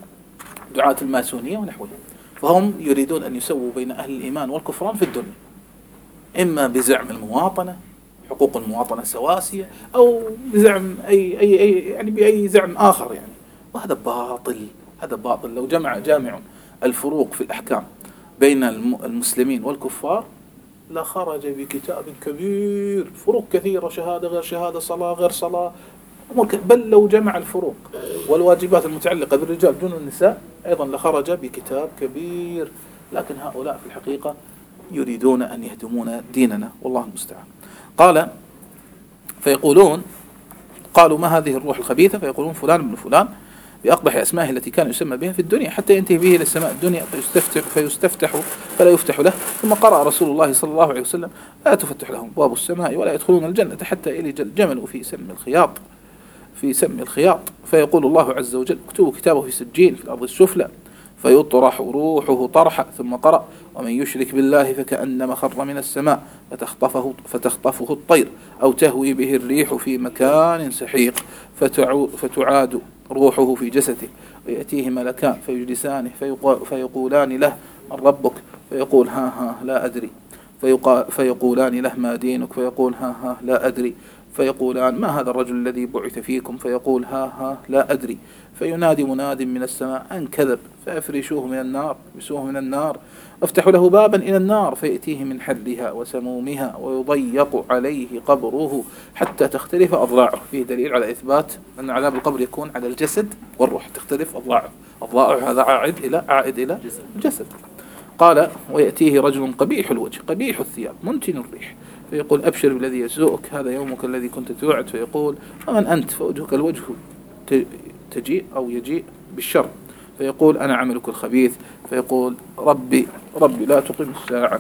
دعاة الماسونية ونحوهم، فهم يريدون أن يسووا بين أهل الإيمان والكفران في الدنيا، إما بزعم المواطنة، حقوق المواطنة سواسية، أو بزعم أي أي أي يعني بأي زعم آخر يعني، وهذا باطل. هذا باطل. لو جمع جامع الفروق في الأحكام بين المسلمين والكفار لخرج بكتاب كبير، فروق كثيرة، شهادة غير شهادة، صلاة غير صلاة، بل لو جمع الفروق والواجبات المتعلقة بالرجال دون النساء أيضا لخرج بكتاب كبير. لكن هؤلاء في الحقيقة يريدون أن يهدمون ديننا والله المستعان. قال فيقولون قالوا ما هذه الروح الخبيثة؟ فيقولون فلان ابن فلان بأقبح أسمائه التي كان يسمى بها في الدنيا، حتى ينتهي به إلى السماء الدنيا فيستفتح, فيستفتح فلا يفتح له. ثم قرأ رسول الله صلى الله عليه وسلم لا تفتح لهم أبواب السماء ولا يدخلون الجنة حتى يلج الجمل في سم الخياط في سم الخياط. فيقول الله عز وجل اكتبوا كتابه في سجين في الأرض السفلى فيطرح روحه طرحا. ثم قرأ ومن يشرك بالله فكأنما خر من السماء فتخطفه, فتخطفه الطير أو تهوي به الريح في مكان سحيق فتعاد روحه في جسده ويأتيه ملكان فيجلسانه فيقولان له من ربك؟ فيقول ها ها لا أدري. فيقولان له ما دينك؟ فيقول ها ها لا أدري. فيقولان ما هذا الرجل الذي بعث فيكم؟ فيقول ها ها لا أدري. فينادي مناد من السماء أن كذب فيفرشوه من النار يسوه من النار افتحوا له بابا إلى النار فيأتيه من حرها وسمومها ويضيق عليه قبره حتى تختلف أضلاعه. فيه دليل على إثبات أن عذاب القبر يكون على الجسد والروح، تختلف أضلاعه. أضلاعه هذا عائد إلى عائد إلى الجسد. قال ويأتيه رجل قبيح الوجه قبيح الثياب منتن الريح فيقول أبشر بالذي يسوءك هذا يومك الذي كنت توعد. فيقول ومن أنت؟ فوجهك الوجه تجيء أو يجيء بالشر. فيقول أنا عملك الخبيث. فيقول ربي ربي لا تقم الساعة.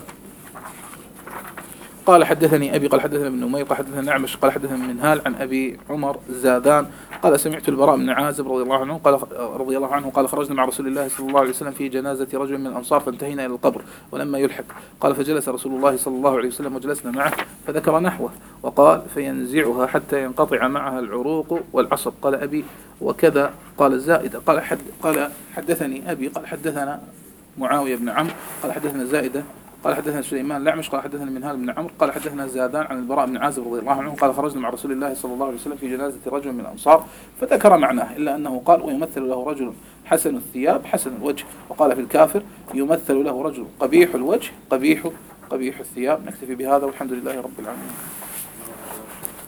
قال حدثني أبي قال حدثنا ابن أمية قال حدثنا نعمش قال حدثنا منهال عن أبي عمر الزادان قال سمعت البراء بن عازب رضي الله عنه قال رضي الله عنه قال خرجنا مع رسول الله صلى الله عليه وسلم في جنازة رجل من الأنصار فانتهينا إلى القبر ولما يلحق. قال فجلس رسول الله صلى الله عليه وسلم وجلسنا معه فذكر نحوه وقال فينزعها حتى ينقطع معها العروق والعصب. قال أبي وكذا قال الزائدة قال حد قال حدثني أبي قال حدثنا معاوية بن عمرو قال حدثنا زائدة قال حدثنا سليمان الأعمش قال حدثنا منهال بن عمرو قال حدثنا زادان عن البراء بن عازب رضي الله عنه قال خرجنا مع رسول الله صلى الله عليه وسلم في جنازة رجل من الأنصار فذكر معناه إلا أنه قال ويمثل له رجل حسن الثياب حسن الوجه. وقال في الكافر يمثل له رجل قبيح الوجه قبيح قبيح الثياب. نكتفي بهذا والحمد لله رب العالمين.